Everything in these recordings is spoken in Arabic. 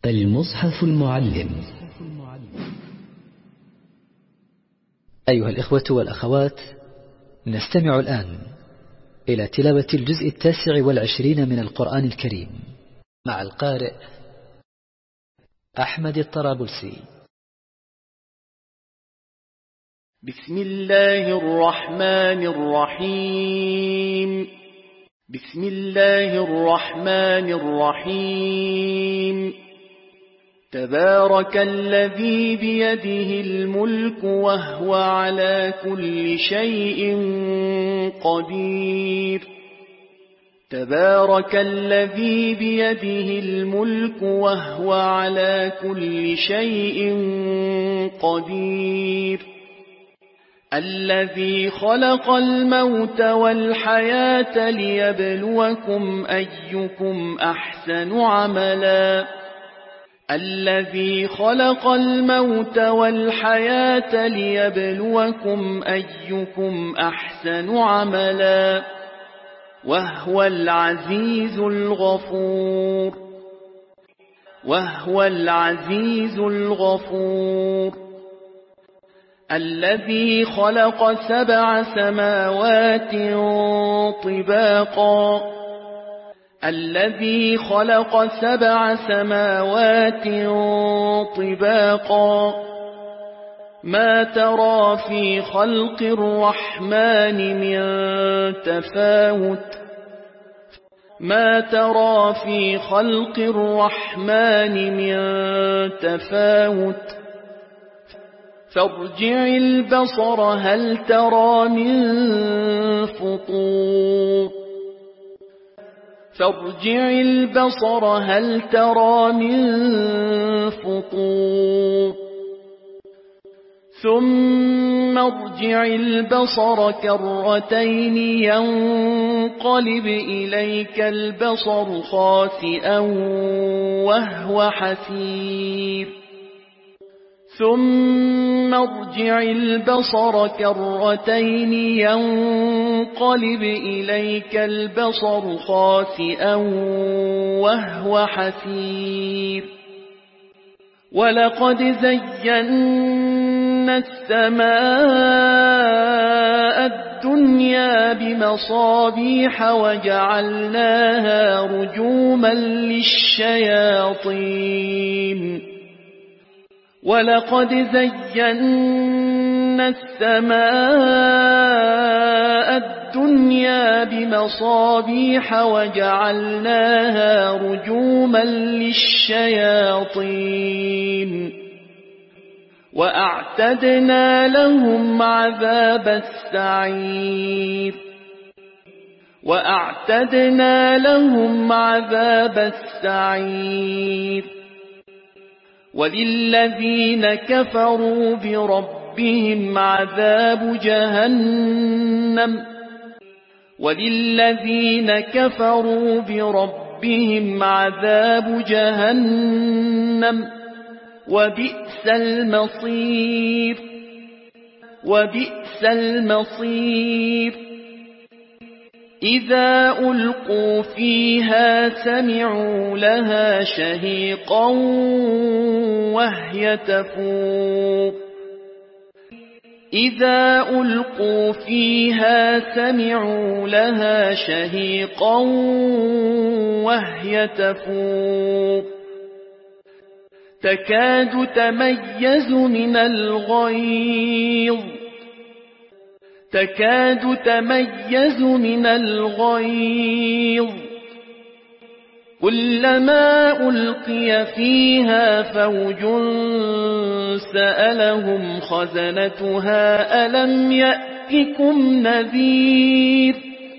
المصحف المعلم. أيها الإخوة والأخوات، نستمع الآن إلى تلاوة الجزء 29 من القرآن الكريم مع القارئ أحمد الطرابلسي. بسم الله الرحمن الرحيم. بسم الله الرحمن الرحيم. تبارك الذي بيده الملك وهو على كل شيء قدير. تبارك الذي بيده الملك وهو على كل شيء قدير. الذي خلق الموت والحياة ليبلوكم أيكم أحسن عملا. الذي خلق الموت والحياة ليبلوكم أيكم أحسن عملا وهو العزيز الغفور. وهو العزيز الغفور. الذي خلق 7 سماوات طباقا. الذي خلق 7 سماوات طباقا. ما ترى في خلق الرحمن من تفاوت. ما ترى في خلق الرحمن من تفاوت. فارجع البصر هل ترى من فطور. فارجع البصر هل ترى من فطور. ثم ارجع البصر كرتين ينقلب إليك البصر خاسئا وهو حسير. ثم ارجع البصر كرتين ينقلب إليك البصر خاسئا وهو حسير. ولقد زينا السماء الدنيا بمصابيح وجعلناها رجوما للشياطين. ولقد زينا السماء الدنيا بمصابيح وجعلناها رجوما للشياطين. وأعتدنا لهم عذاب السعير. وأعتدنا لهم عذاب السعير. وللذين كفروا بربهم عذاب جهنم. وللذين كفروا بربهم عذاب جهنم وبئس المصير. وبئس المصير. إذا ألقوا فيها سمعوا لها شهيقا وهي تفور. إذا ألقوا فيها سمعوا لها شهيقا وهي تفور. تكاد تميز من الغيظ. تكاد تميز من الغيظ. كلما ألقي فيها فوج سألهم خزنتها ألم يأتكم نذير.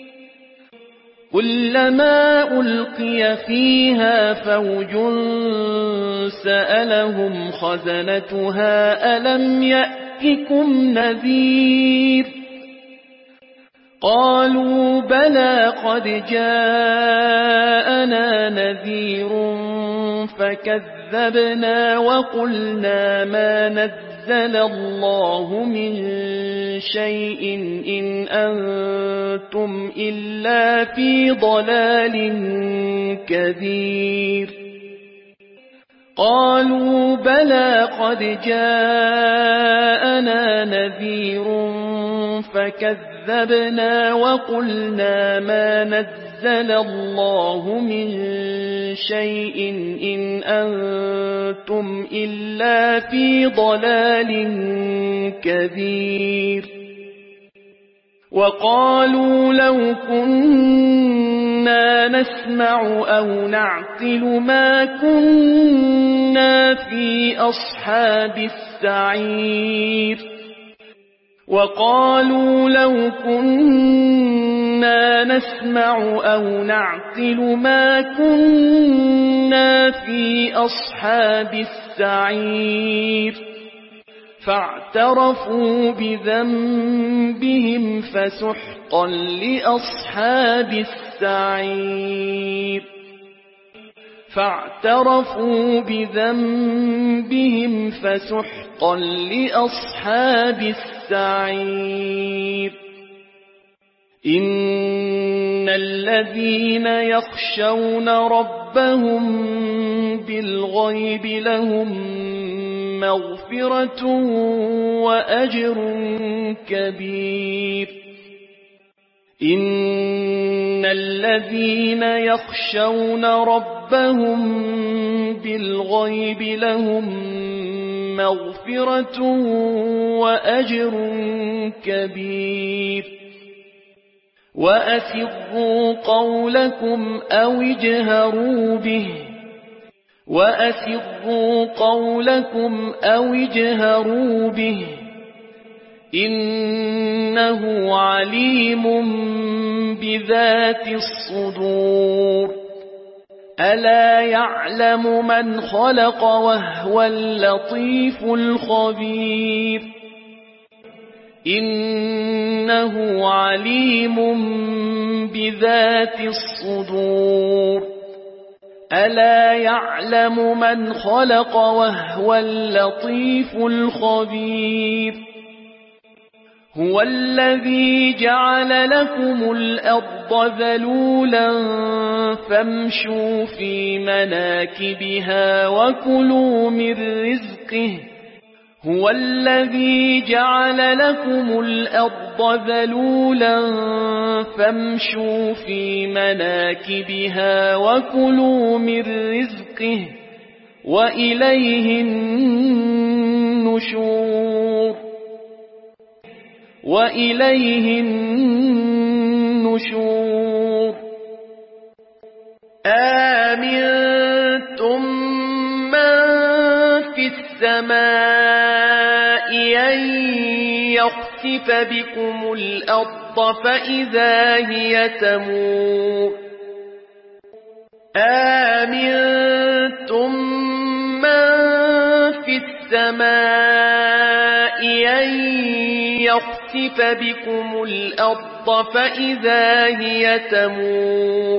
كلما ألقي فيها فوج سألهم خزنتها ألم يأتكم نذير. قالوا بلى قد جاءنا نذير فكذبنا وقلنا ما نزل الله من شيء إن أنتم إلا في ضلال كبير. قالوا بلى قد جاءنا نذير فكذبنا وقلنا ما نزل الله من شيء إن أنتم إلا في ضلال كبير وقالوا لو كنا نسمع أو نعقل ما كنا في أصحاب السعير وقالوا لو كنا نسمع أو نعقل ما كنا في أصحاب السعير فاعترفوا بذنبهم فسحقا لأصحاب السعير فاعترفوا بذنبهم فسحقا لأصحاب السعير إن الذين يخشون ربهم بالغيب لهم مغفرة وأجر كبير إن الذين يخشون ربهم بالغيب لهم مغفرة وأجر كبير وأسروا قولكم أو اجهروا به وأسروا قولكم أو اجهروا به إنه عليم بذات الصدور ألا يعلم من خلق وهو اللطيف الخبير إنه عليم بذات الصدور ألا يعلم من خلق وهو اللطيف الخبير هو الذي جعل لكم الأرض ذلولا فامشوا في مناكبها وكلوا من رزقه هو الذي جعل لكم الأرض ذلولا فامشوا في مناكبها وكلوا من رزقه وإليه النشور وإليه النشور آمنتم من في السماء أن يخسف بكم الأرض فإذا هي تمور آمنتم من في السماء أن يخسف بكم الأرض فإذا هي تمور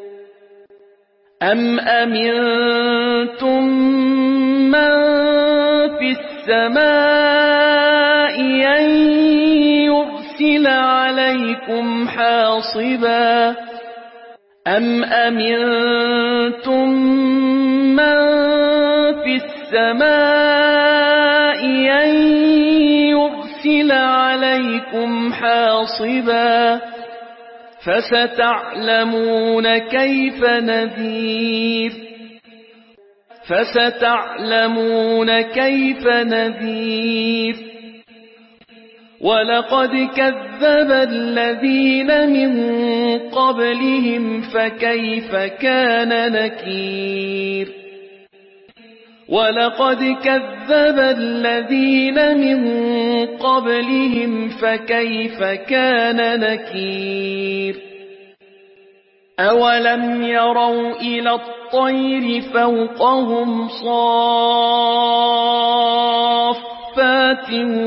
أم أمنتم من في السماء أن يرسل عليكم حاصبا أم أمنتم من في السماء أن يرسل عليكم حاصبا فستعلمون كيف نذير فستعلمون كيف نذير ولقد كذب الذين من قبلهم فكيف كان نكير ولقد كذب الذين من قبلهم فكيف كان نكير أولم يروا إلى الطير فوقهم صافات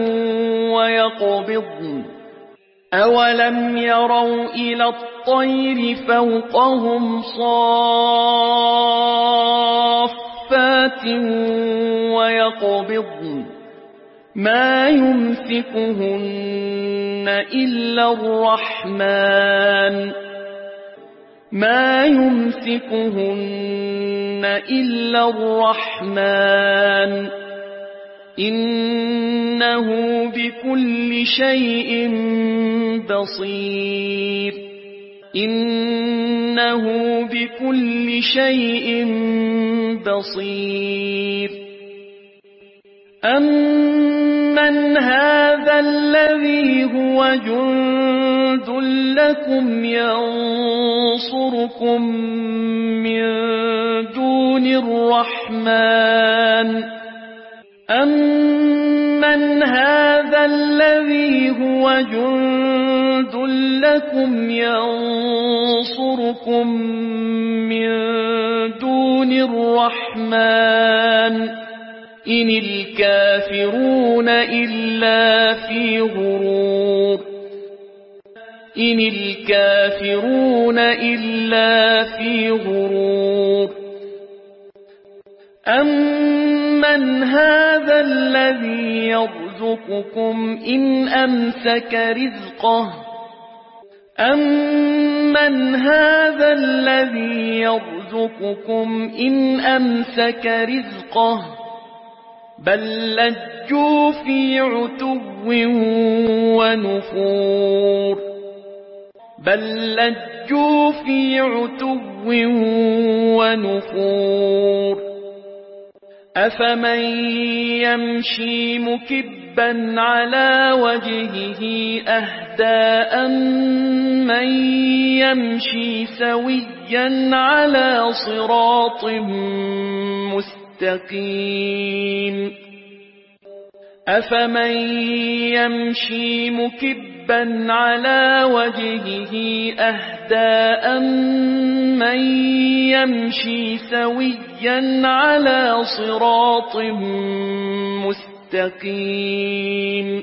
ويقبضن أولم يروا إلى الطير فوقهم صافات ويقبضن ما يمسكهن إلا الرحمن ما يمسكهن إلا الرحمن إنه بكل شيء بصير إنه بكل شيء بصير أمن هذا الذي هو جند لكم ينصركم من دون الرحمن أمن هذا الذي هو جند لكم ينصركم من دون الرحمن إن الكافرون إلا في غرور إن الكافرون إلا في غرور أمن هذا الذي يرزقكم إن أمسك رزقه أمن هذا الذي يرزقكم إن أمسك رزقه بل لجوا في عتو ونفور بل لجوا في عتو ونفور أفمن يمشي مكبا على وجهه أهدى أمن يمشي سويا على صراط مستقيم أفمن يمشي مكبا على وجهه أهدى أمن يمشي سويا على صراط مستقيم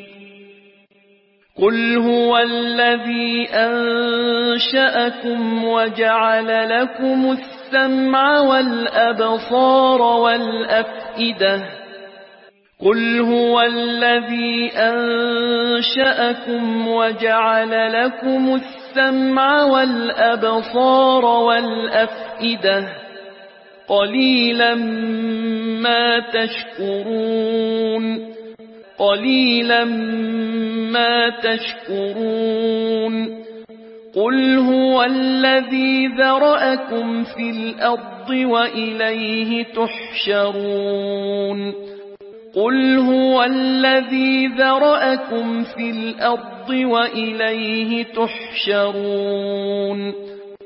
قل هو الذي أنشأكم وجعل لكم السمع والأبصار والأفئدة قل هو الذي أنشأكم وجعل لكم السمع والأبصار والأفئدة قليلا ما تشكرون قليلا ما تشكرون قل هو الذي ذرأكم في الأرض وإليه تحشرون قل هو الذي ذرأكم في الأرض وإليه تحشرون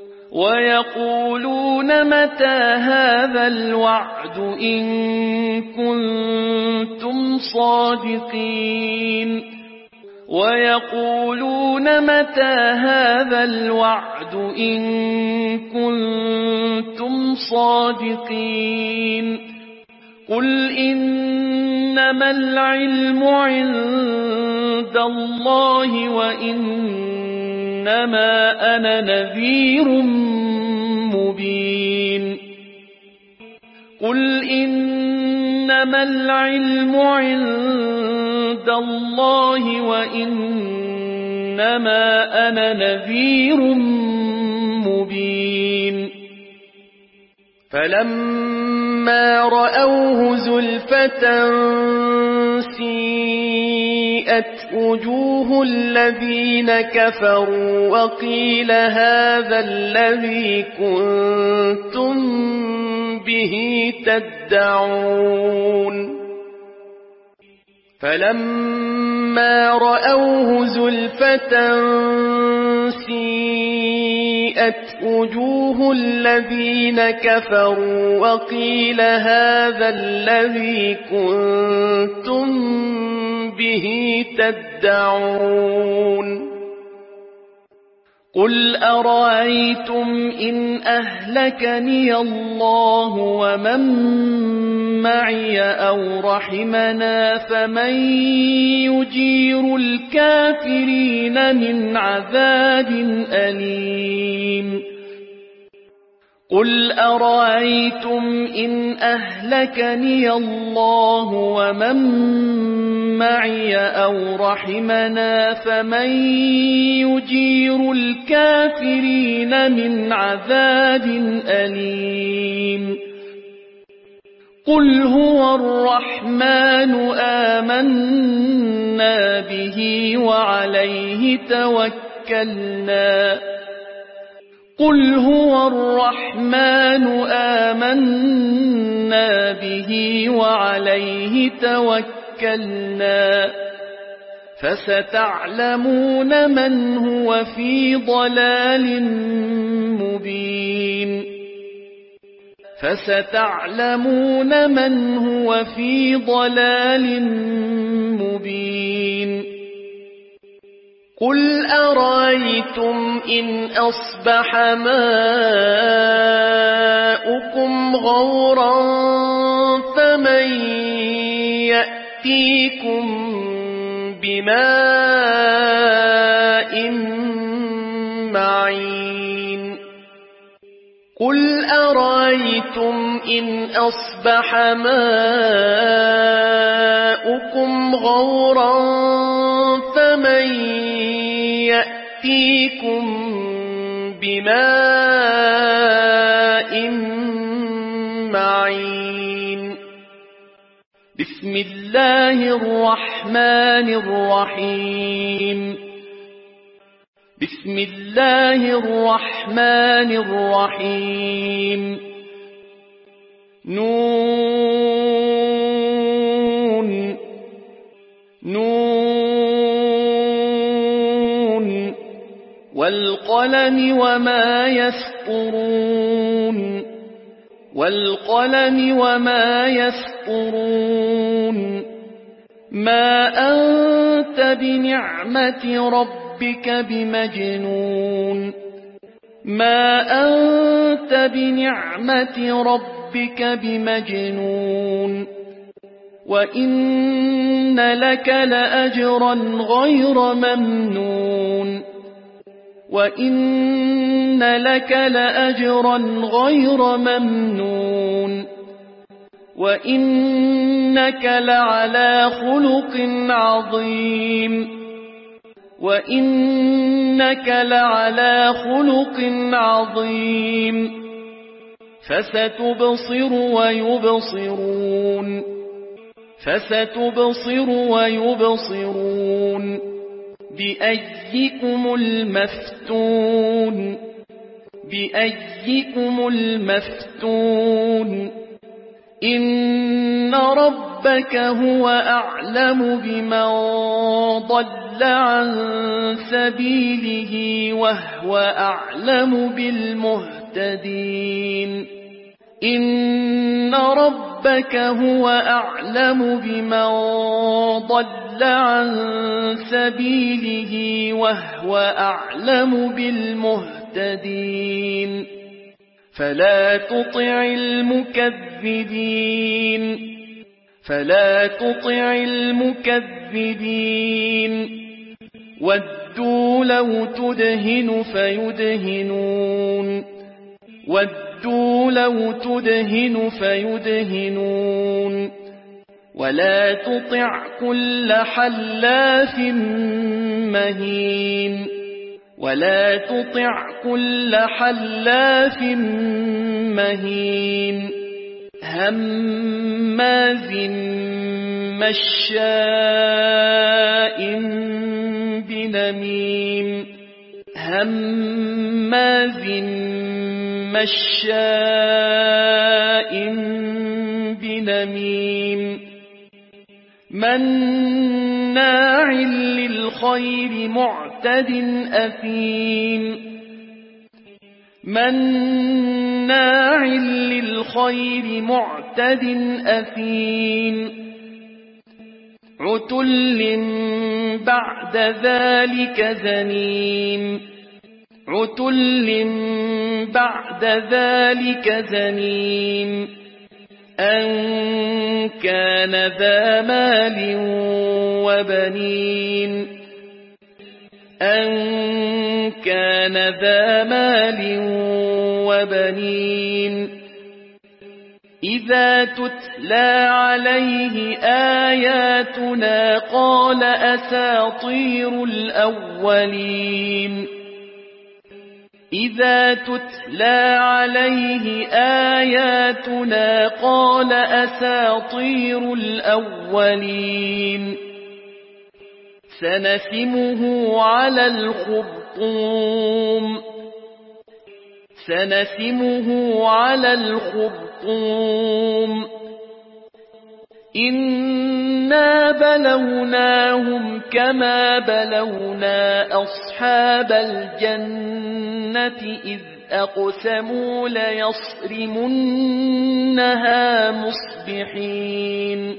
ويقولون متى هذا الوعد إن كنتم صادقين ويقولون متى هذا الوعد إن كنتم صادقين قل إنما العلم عند الله وإنما أنا نذير مبين قل إنما العلم عند الله وإنما أنا نذير مبين فلما رأوه زلفة سيئت وجوه الذين كفروا وقيل هذا الذي كنتم به تدعون فلما رأوه زلفة سيئت وجوه الذين كفروا وقيل هذا الذي كنتم به تدعون قل أرأيتم إن أهلكني الله ومن معي أو رحمنا فمن يجير الكافرين من عذاب أليم قل أرأيتم إن أهلكني الله ومن معي أو رحمنا فمن يجير الكافرين من عذاب أليم قل هو الرحمن آمنا به وعليه توكلنا قل هو الرحمن آمنا به وعليه توكلنا فستعلمون من هو في ضلال مبين فستعلمون من هو في ضلال مبين قل أرأيتم إن أصبح ماؤكم غورا فمن يأتيكم بماء معين قل أرأيتم إن أصبح ماؤكم غورا فمن يأتيكم بماء معين بسم الله الرحمن الرحيم بسم الله الرحمن الرحيم نون نون والقلم وما يسطرون والقلم وما يسطرون ما أنت بنعمة ربك بمجنون ما أنت بنعمة ربك بمجنون وإن لك لأجرا غير ممنون وإن لك لأجرا غير ممنون وإنك لعلى خلق عظيم وإنك لعلى خلق عظيم فستبصر ويبصرون فستبصر ويبصرون بأيكم المفتون بأيكم المفتون إن ربك هو أعلم بمن ضل عن سبيله وهو أعلم بالمهتدين إن ربك هو أعلم بمن ضل عن سبيله وهو أعلم بالمهتدين فلا تطع المكذبين فلا تطع المكذبين ودوا لو تدهن فيدهنون ودوا لو تدهن فيدهنون ولا تطع كل حلاف مهين ولا تطع كل حلاف مهين هماز مشاء بنميم هماز مشاء بنميم مناع للخير معتد أثيم مناع للخير معتد أثيم عتل بعد ذلك زنيم عتل بعد ذلك زنيم أن كان ذا مال وبنين أن كان ذا مال وبنين إذا تتلى عليه آياتنا قال أساطير الأولين إذا تتلى عليه آياتنا قال أساطير الأولين سنسمه على الخرطوم إنا بلوناهم كما بلونا أصحاب الجنة إذ أقسموا ليصرمنها مصبحين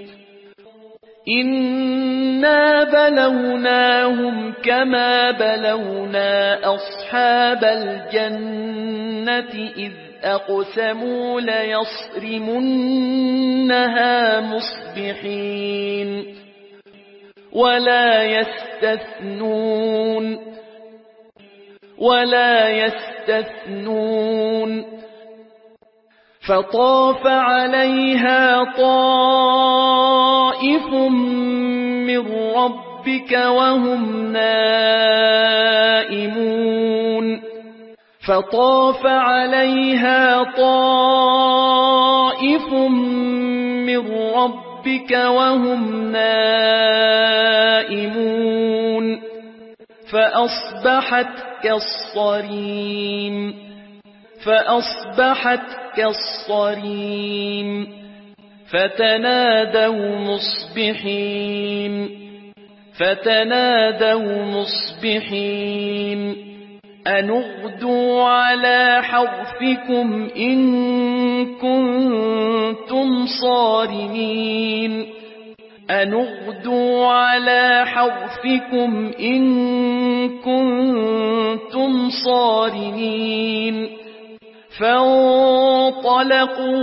إنا بلوناهم كما بلونا أصحاب الجنة إذ أقسموا ليصرمنها مصبحين ولا يستثنون فطاف عليها طائف من ربك وهم نائمون فأصبحت كالصريم فتنادوا مصبحين أن اغدوا على حرثكم إن كنتم صارمين فانطلقوا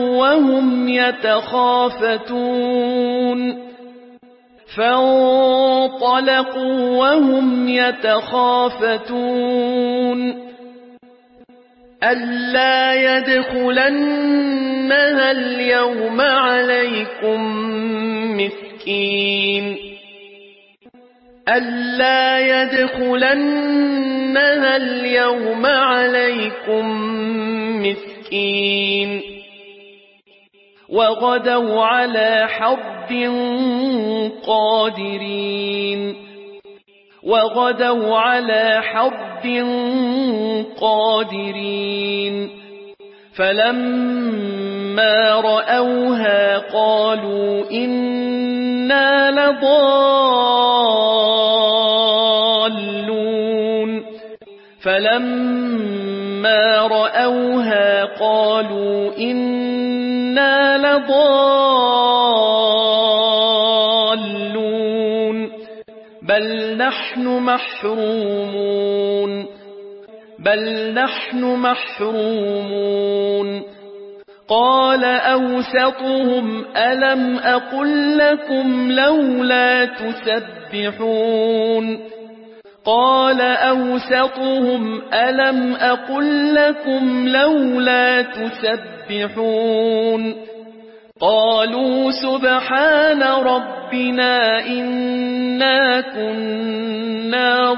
وهم يتخافتون ألا يدخلنها اليوم عليكم مسكين وغدوا على حرد قادرين فلما رأوها قالوا إنا لضالون بل نحن محرومون قال أوسطهم ألم أقل لكم لولا تسبحون قالوا سبحان ربنا إنا كنا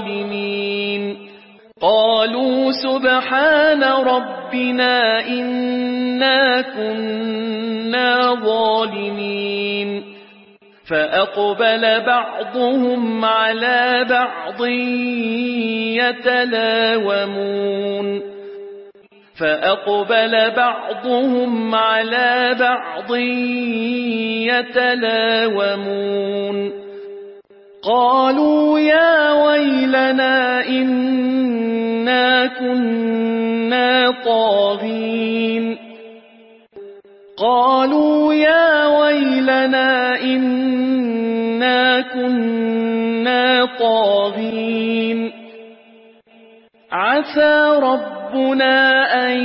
ظالمين فأقبل بعضهم على بعض يتلاومون قالوا يا ويلنا إنا كنا طاغين عسى ربنا أن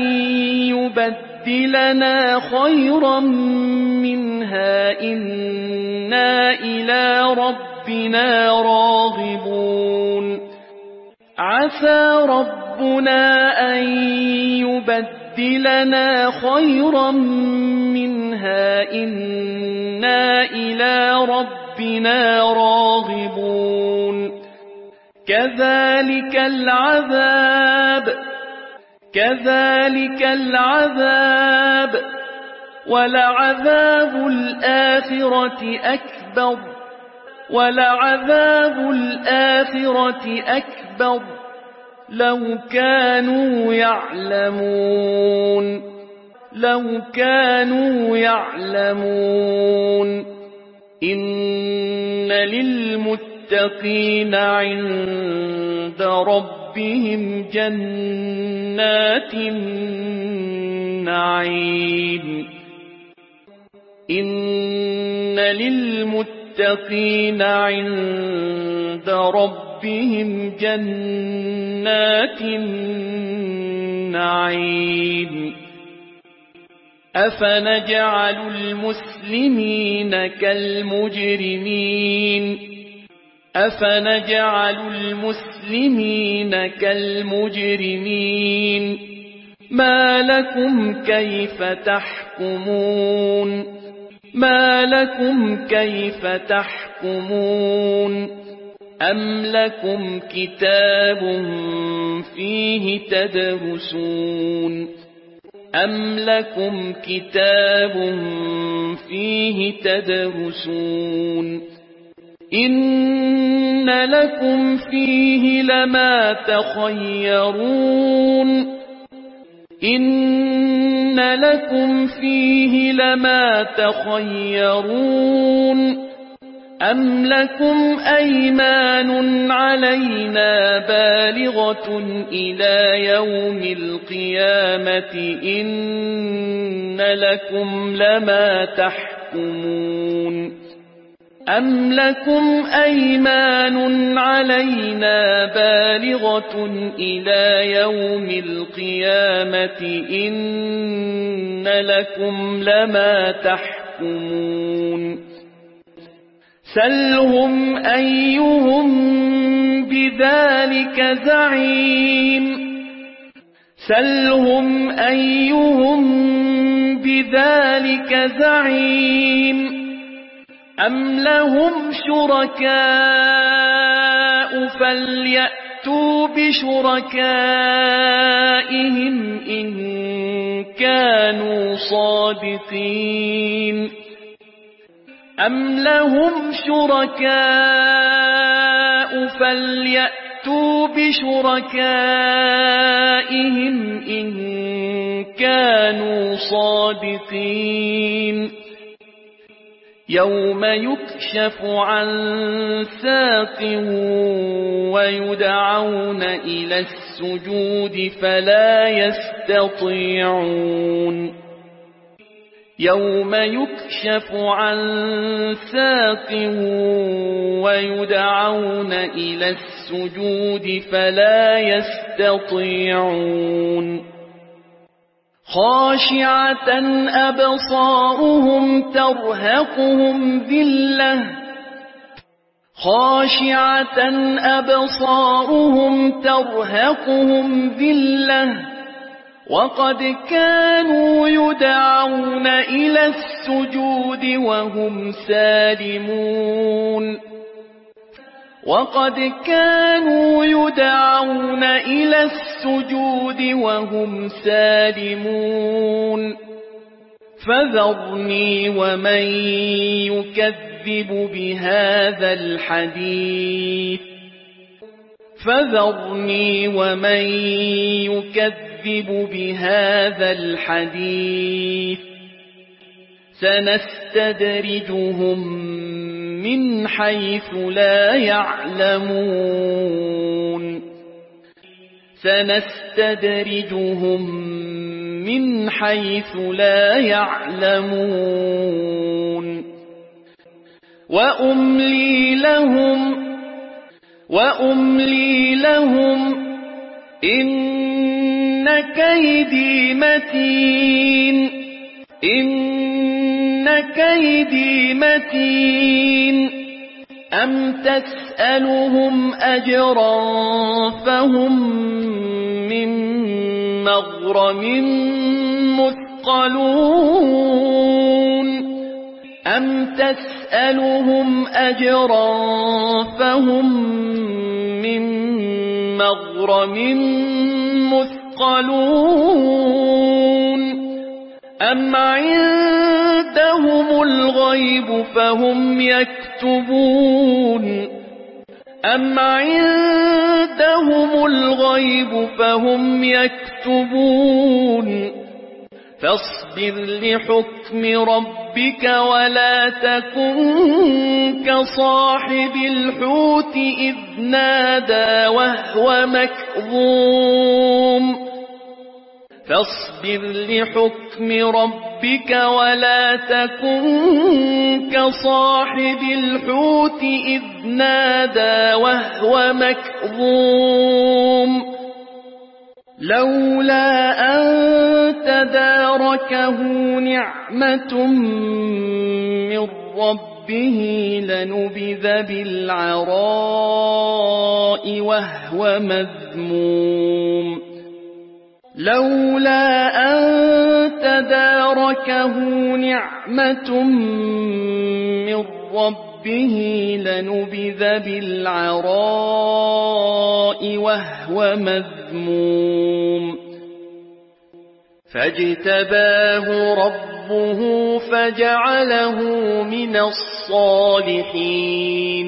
يبدلنا خيرا منها إنا إلى ربنا راغبون كذلك العذاب كذلك العذاب ولعذاب الآخرة أكبر لو كانوا يعلمون إن للمتقين عند ربهم جنات النعيم إن للمتقين عند ربهم جنات النعيم أفنجعل المسلمين كالمجرمين ما لكم كيف تحكمون أم لكم كتاب فيه تدرسون إن لكم فيه لما تخيرون أم لكم أيمان علينا بالغة إلى يوم القيامة إن لكم لما تحكمون أم لكم أيمان علينا بالغة إلى يوم القيامة إن لكم لما تحكمون سلهم أيهم بذلك زعيم أم لهم شركاء فليأتوا بشركائهم إن كانوا صادقين أم لهم شركاء فليأتوا بشركائهم إن كانوا صادقين يوم يكشف عن ساق ويدعون إلى السجود فلا يستطيعون يوم يكشف عن ساق ويدعون إلى السجود فلا يستطيعون خاشعة أبصارهم ترهقهم ذلة وقد كانوا يدعون إلى السجود وهم سالمون فذرني ومن يكذب بهذا الحديث سنستدرجهم من حيث لا يعلمون وأملي لهم إن كيدي متين أم تسألهم أجرا فهم من مغرم مثقلون مثقلون أم عندهم الغيب فهم يكتبون أم عندهم الغيب فهم يكتبون فاصبر لحكم ربك ولا تكن كصاحب الحوت إذ نادى وهو مكظوم فاصبر لحكم ربك ولا تكن كصاحب الحوت إذ نادى وهو مكظوم لولا أن تداركه نعمة من ربه لنبذ بالعراء وهو مذموم لولا أن تداركه نعمة من ربه لنبذ بالعراء وهو مذموم فاجتباه ربه فجعله من الصالحين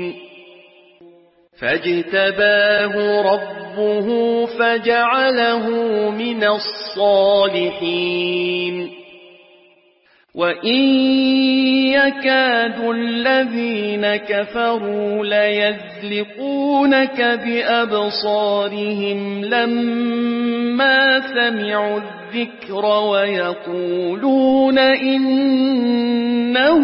فاجتباه ربه فجعله من الصالحين وإن يكاد الذين كفروا ليزلقونك بأبصارهم لما سمعوا الذكر ويقولون إنه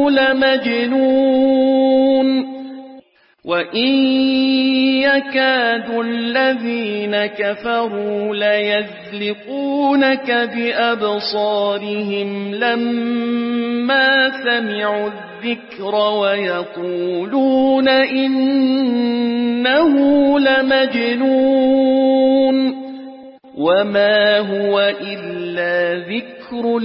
لمجنون وإن يكاد الذين كفروا ليزلقونك بأبصارهم لما سمعوا الذكر ويقولون إنه لمجنون وما هو إلا ذكر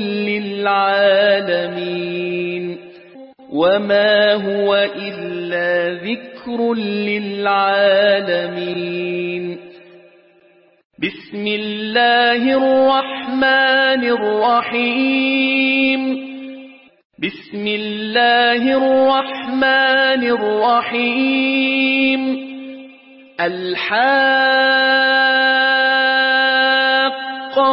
للعالمين وما هو إلا ذكر للعالمين بسم الله الرحمن الرحيم بسم الله الرحمن الرحيم الحاقة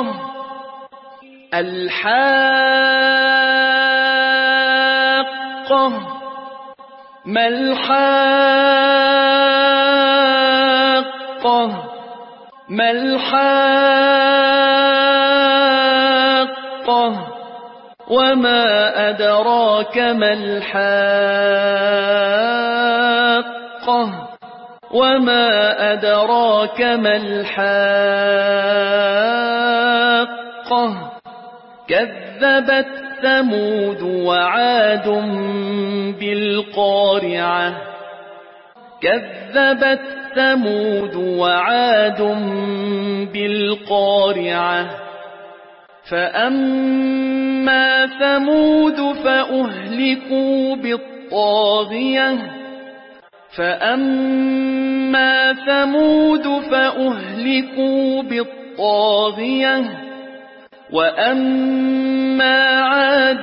ما الحاقة ما الحاقة وما أدراك ما الحاقة وما أدراك ما الحاقة كذبت ثمود وعاد بالقارعة كذبت ثمود وعاد بالقارعة فأما ثمود فأهلكوا بالطاغية فأما ثمود فأهلكوا بالطاغية وأما عاد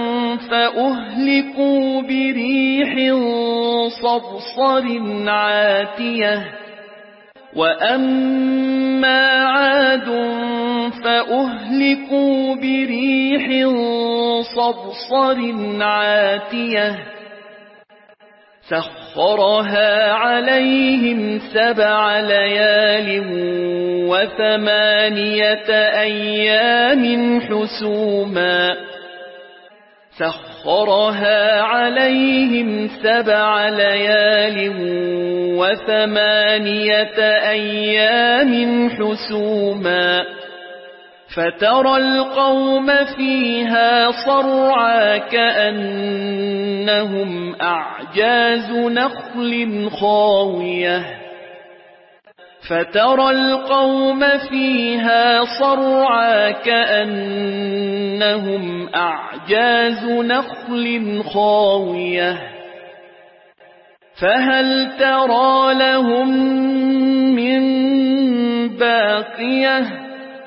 فأهلكوا بريح صرصر عاتية وأما عاد فأهلكوا بريح صرصر عاتية سخرها عليهم 7 ليال و8 أيام حسوما سخرها عليهم 7 ليال و8 أيام حسوما فترى القوم فيها صرعى كأنهم أعجاز نخل خاوية فترى القوم فيها صرعى كأنهم أعجاز نخل خاوية فهل ترى لهم من باقية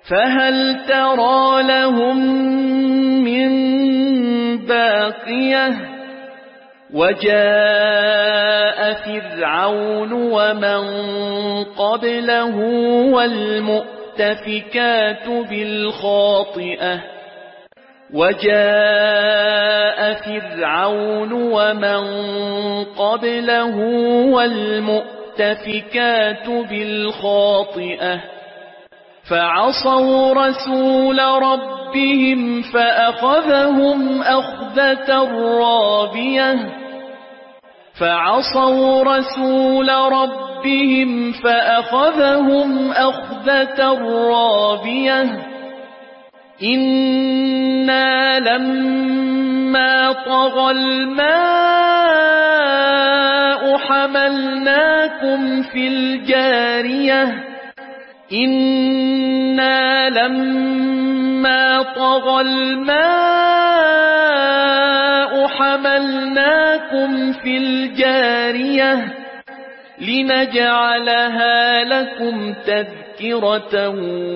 فهل ترى لهم من باقية وجاء فرعون ومن قبله والمؤتفكات بالخاطئة وجاء فرعون ومن قبله والمؤتفكات بالخاطئة فعصوا رسول ربهم فأخذهم أخذة رابية فعصوا رسول ربهم فأخذهم أخذة رابية إنا لما طغى الماء حملناكم في الجارية إنا لما طغى الماء حملناكم في الجارية لنجعلها لكم تذكرة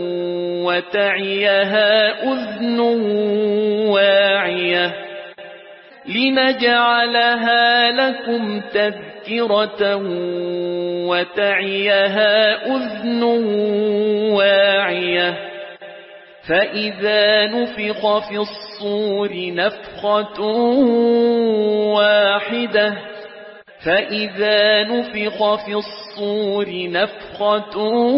وتعيها أذن واعية لنجعلها لكم تذكرة وتعيها أذن واعية فإذا نفخ في الصور نفخة واحدة فإذا نفخ في الصور نفخة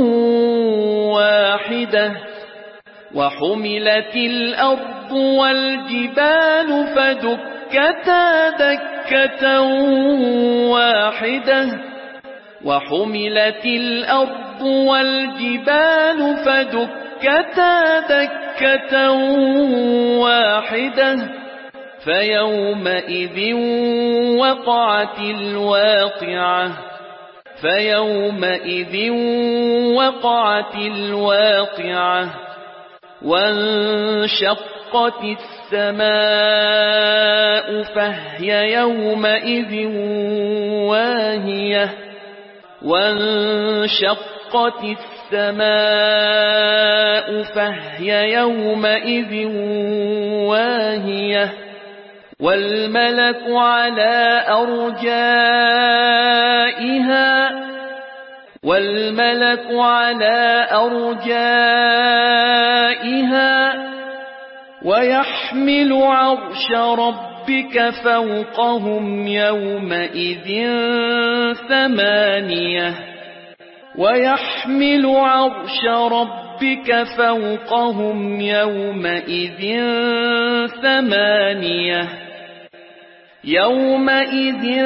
واحدة وحملت الأرض والجبال فدكتا دكة واحدة وحملت الأرض والجبال فدكتا دكة واحدة فيومئذ وقعت الواقعة فيومئذ وقعت الواقعة وانشقت السماء فهي يومئذ واهية وانشقت السماء فهي يومئذ واهية والملك على أرجائها ويحمل عرش ربك فوقهم يومئذ ثمانية ويحمل عرش ربك فوقهم يومئذ ثمانية يومئذ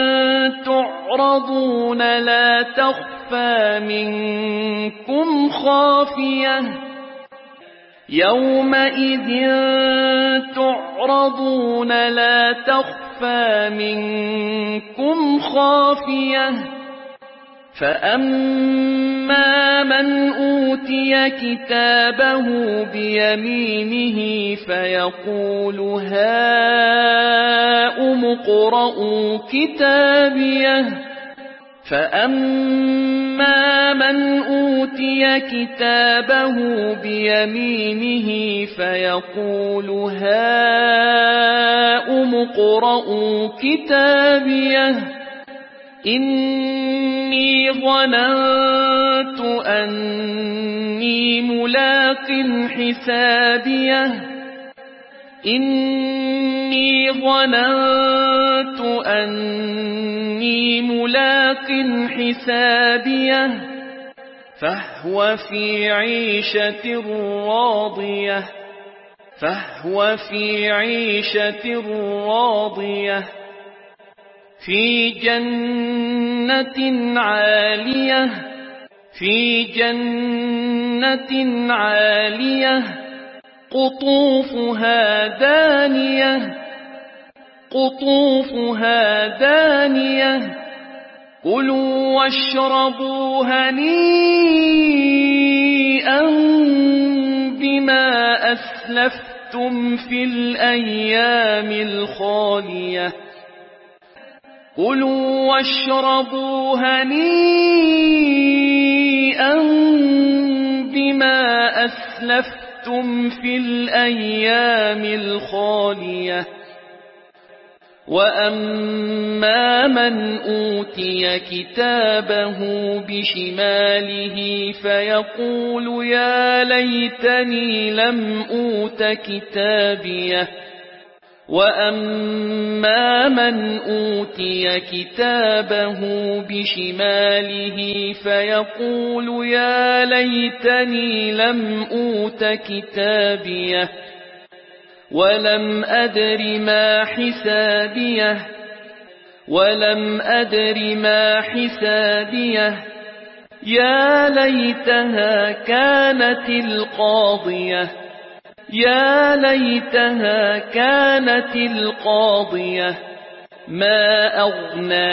تعرضون لا تخفى منكم خافية يومئذ تعرضون لا تخفى منكم خافية فأما من أوتي كتابه بيمينه فيقول هاؤم اقرءوا كتابيه فأما من أوتي كتابه بيمينه فيقول هاؤم اقرءوا كتابيه إني ظننت أني ملاق حسابيه إني ظننت أني ملاق حسابيه فهو في عيشة راضية في جنة عالية قطوفها دانية كلوا واشربوا هنيئا بما أسلفتم في الأيام الخالية كلوا واشربوا هنيئا بما أسلفتم في الأيام الخالية وأما من أوتي كتابه بشماله فيقول يا ليتني لم أوت كتابيه وأما من أوتي كتابه بشماله فيقول يا ليتني لم أوت كتابيه ولم أدر ما حسابيه يا ليتها كانت القاضية ما أغنى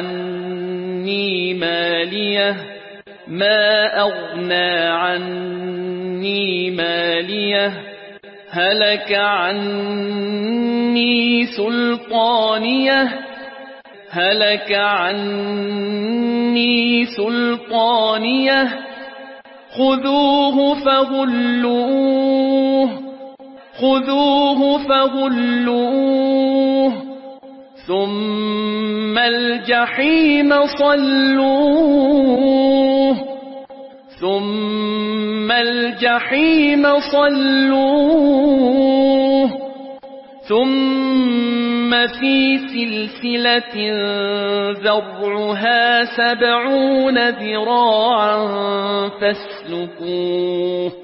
عني ماليه هلك عني سلطانيه خذوه فغلوه ثم الجحيم صلوه ثم في سلسلة ذرعها 70 ذراعا فاسلكوه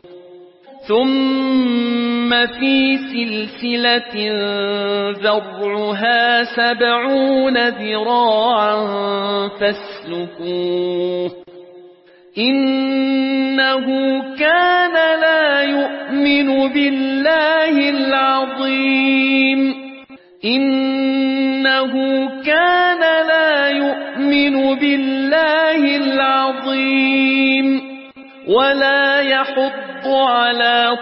ثم في سلسلة ذرعها 70 ذراعا فاسلكوه إنه كان لا يؤمن بالله العظيم ولا يحض على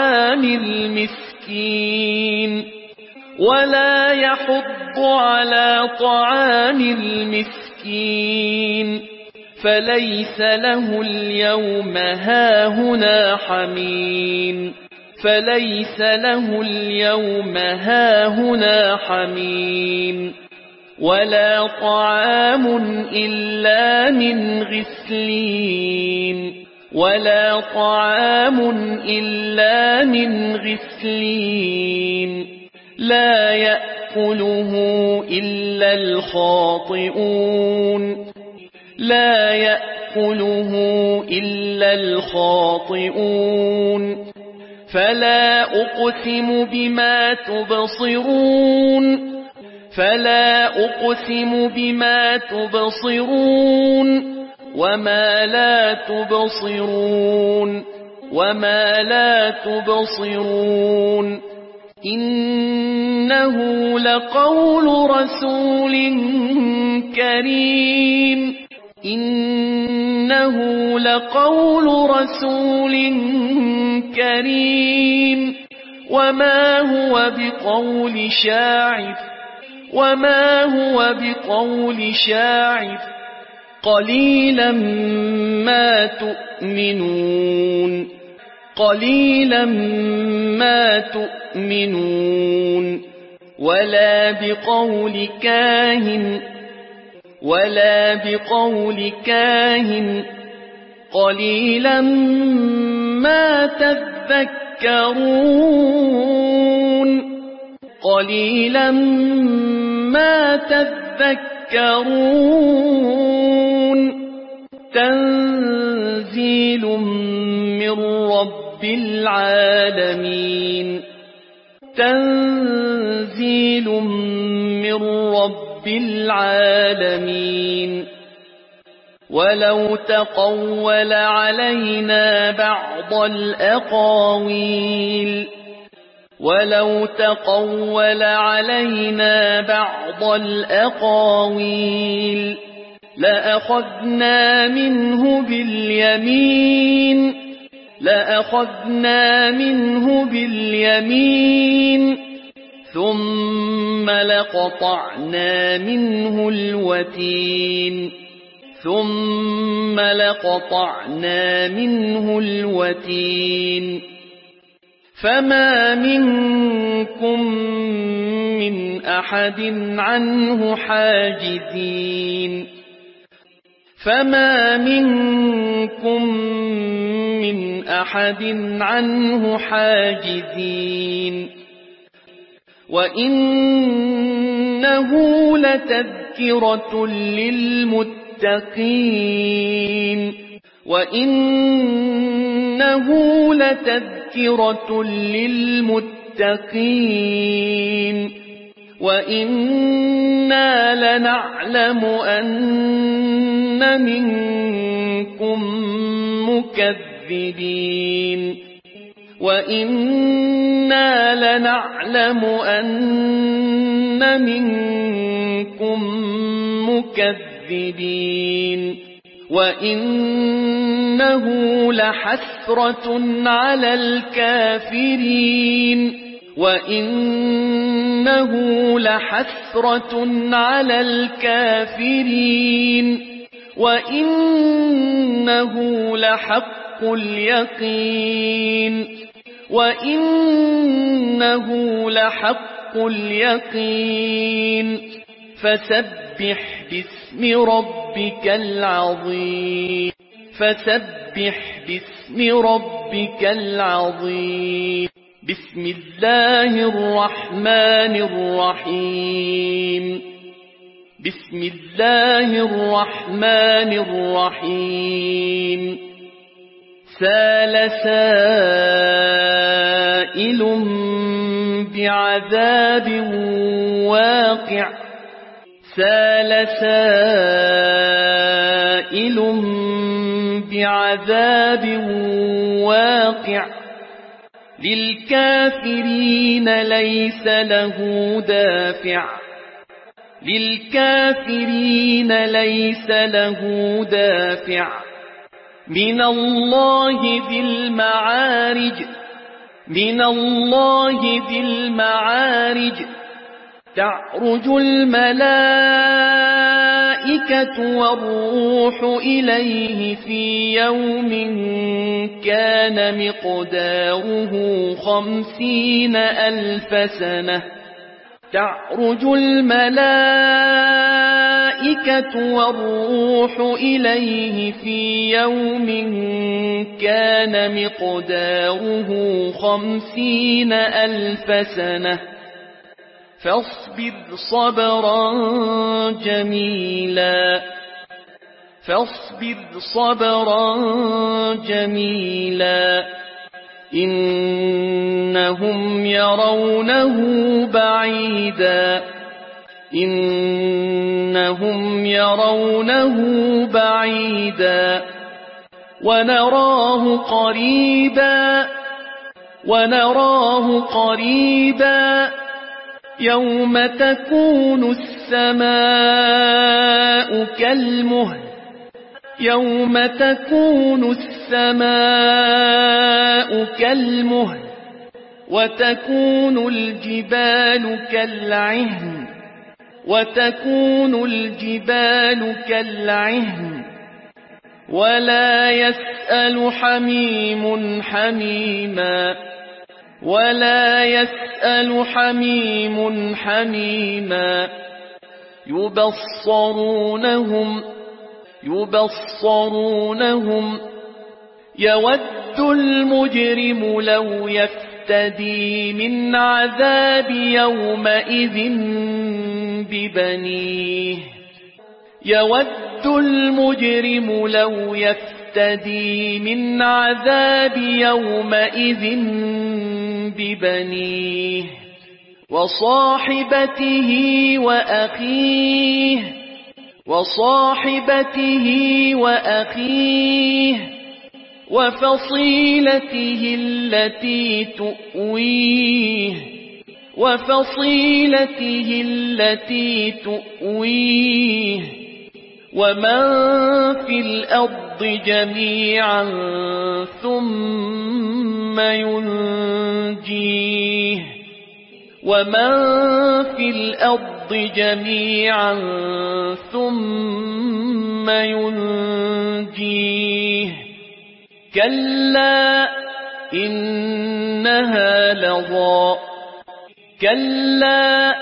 طعام المسكين فليس له اليوم هاهنا حميم ولا طعام إلا من غسلين لا يأكله إلا الخاطئون فلا أقسم بما تبصرون وما لا تبصرون إنه لقول رسول كريم وما هو بقول شاعر قليلا ما تؤمنون ولا بقول كاهن قليلا ما تذكرون تنزيل من رب العالمين ولو تقول علينا بعض الأقاويل لأخذنا منه باليمين ثم لقطعنا منه الوتين ثم لقطعنا منه الوتين فما منكم من أحد عنه حاجزين فما منكم من أحد عنه حاجزين وإنه لتذكرة للمتقين وإنه لتذكرة للمتقين وإنا لنعلم أن منكم مكذبين وإنا لنعلم أن منكم مكذبين وإنه لحسرة على الكافرين وإنه لحسرة على الكافرين وإنه لحق اليقين وإنه لحق اليقين فسبح باسم ربك العظيم فسبح باسم ربك العظيم بسم الله الرحمن الرحيم بسم الله الرحمن الرحيم سال سائل بعذاب واقع سال سائل بعذاب واقع للكافرين ليس له دافع للكافرين ليس له دافع من الله ذي المعارج من الله ذي المعارج تعرج الملائكة والروح إليه في يوم كان مقداره 50,000 سنة تعرج الملائكة والروح إليه في يوم كان مقداره 50,000 سنة فاصبر صبرا جميلا فاصبر صبرا جميلا إنهم يرونه بعيدا إنهم يرونه بعيدا ونراه قريبا ونراه قريبا يوم تكون السماء كالمهل يوم تكون السماء كالمهل وتكون الجبال كالعهن وتكون الجبال كالعهن ولا يسأل حميم حميما ولا يسأل حميم حميما يبصرونهم يود المجرم لو يفتدي من عذاب يومئذ ببنيه يود المجرم لو يفتدي من عذاب يومئذ ببنيه وصاحبته وأخيه وفصيلته التي تؤويه ومن في الأرض جميعا ثم ينجيه ومن في الأرض جميعا ثم ينجيه كلا إنها لظى كلا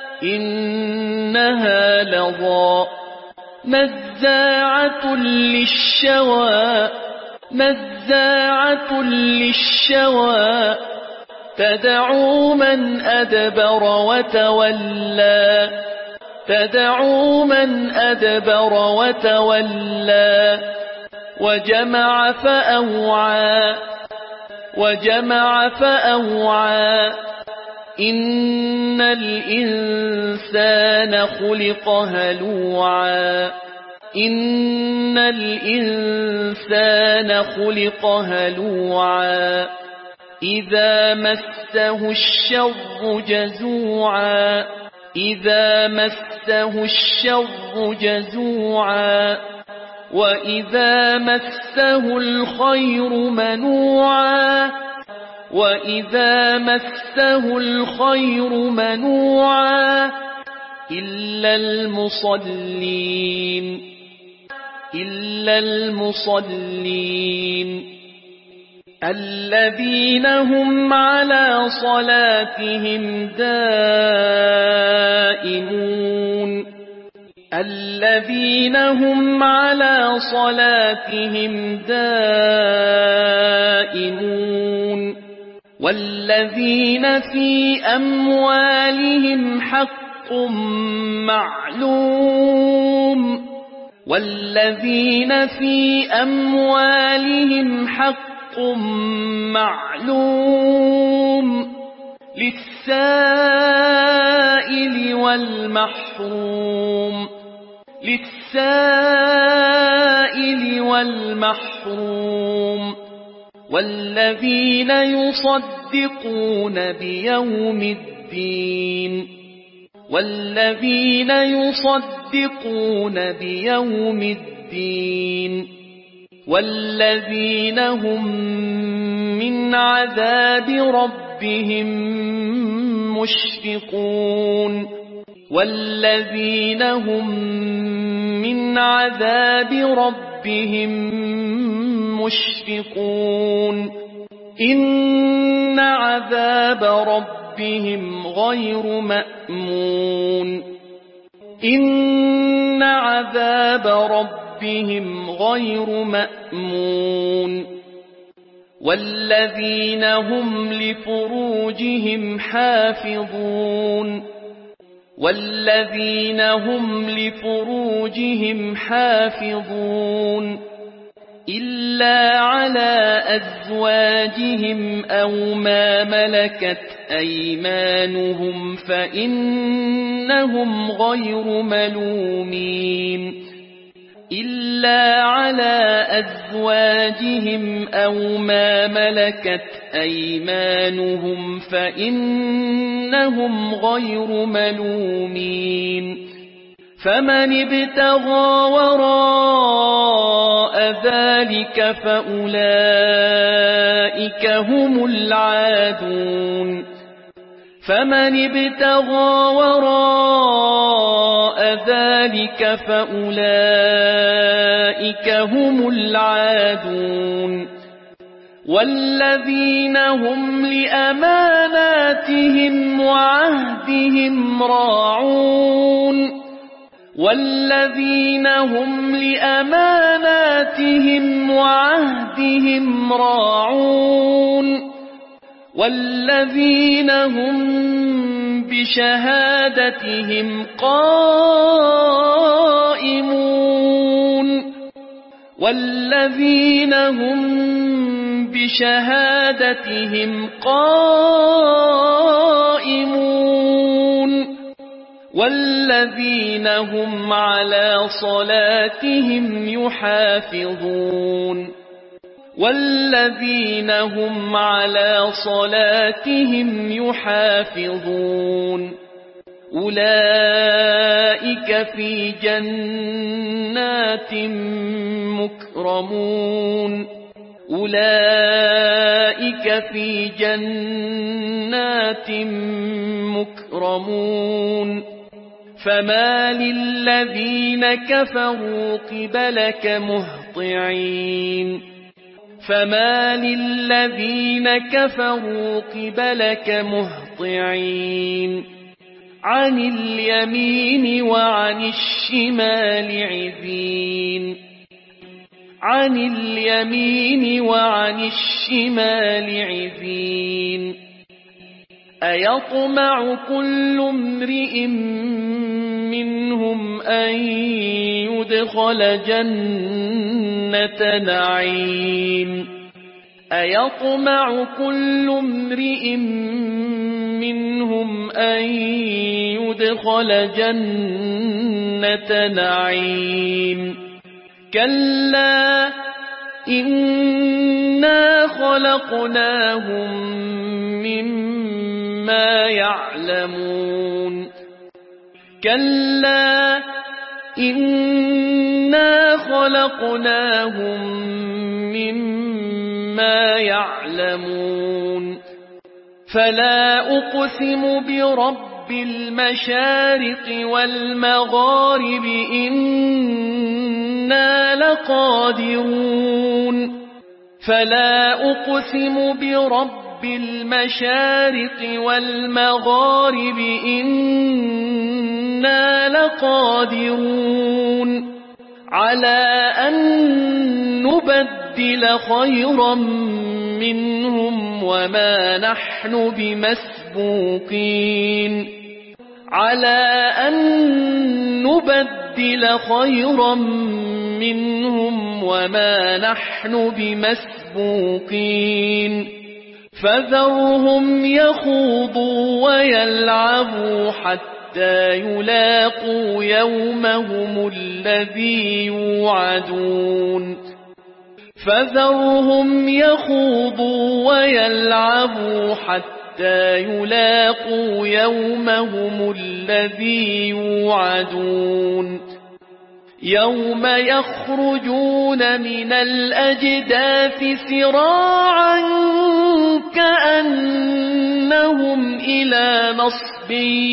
إنها لظى نزاعة للشوى نزاعة للشوى تدعو من أدبر وتولى تدعو من أدبر وتولى وجمع فأوعى وجمع فأوعى إن الإنسان خلق هلوعا إن الإنسان خلق هلوعا إذا مسه الشر جزوعا إذا مسه الشر جزوعا وإذا مسه الخير منوعا وإذا مسه الخير منوعا إلا المصلين إلا المصلين الذين هم على صلاتهم دائمون الذين هم على صلاتهم دائمون والذين في أموالهم حق معلوم والذين في أموالهم حق معلوم للسائل والمحروم للسائل والمحروم والذين يصدقون بيوم الدين والذين يصدقون بيوم الدين والذين هم من عذاب ربهم مشفقون والذين هم من عذاب ربهم مشفقون إن عذاب ربهم غير مأمون إن عذاب ربهم غير مأمون والذين هم لفروجهم حافظون والذين هم لفروجهم حافظون إلا على أزواجهم أو ما ملكت أيمانهم فإنهم غير ملومين إلا على أزواجهم أو ما ملكت أيمانهم فإنهم غير ملومين فمن ابتغى وراء ذلك فأولئك هم العادون فمن ابتغى وراء ذلك فأولئك هم العادون والذين هم لأماناتهم وعهدهم راعون والذين هم لأماناتهم وعهدهم راعون والذين هم بشهادتهم قائمون والذين هم بشهادتهم قائمون والذين هم على صلاتهم يحافظون والذين هم على صلاتهم يحافظون أولئك في جنات مكرمون أولئك في جنات مكرمون فما للذين كفروا قبلك مهطعين فما للذين كفروا قبلك مهطعين عن اليمين وعن الشمال عزين عن اليمين وعن الشمال عزين أيطمع كل امرئ منهم أن يدخل جنة نعيم أيطمع كل امرئ منهم أن يدخل جنة نعيم كلا إنا خلقناهم مما يعلمون كلا إنا خلقناهم مما يعلمون فلا أقسم برب المشارق والمغارب إنا لقادرون فلا أقسم برب المشارق والمغارب إنا لقادرون على أن نبدل خيرا منهم وما نحن بمسبوقين على أن نبدل خيرا منهم وما نحن بمسبوقين فذرهم يخوضوا ويلعبوا حتى يلاقوا يومهم الذي يوعدون فذرهم يخوضوا ويلعبوا حتى يلاقوا يومهم الذي يوعدون يوم يخرجون من الأجداث سراعا كأنهم إلى نصب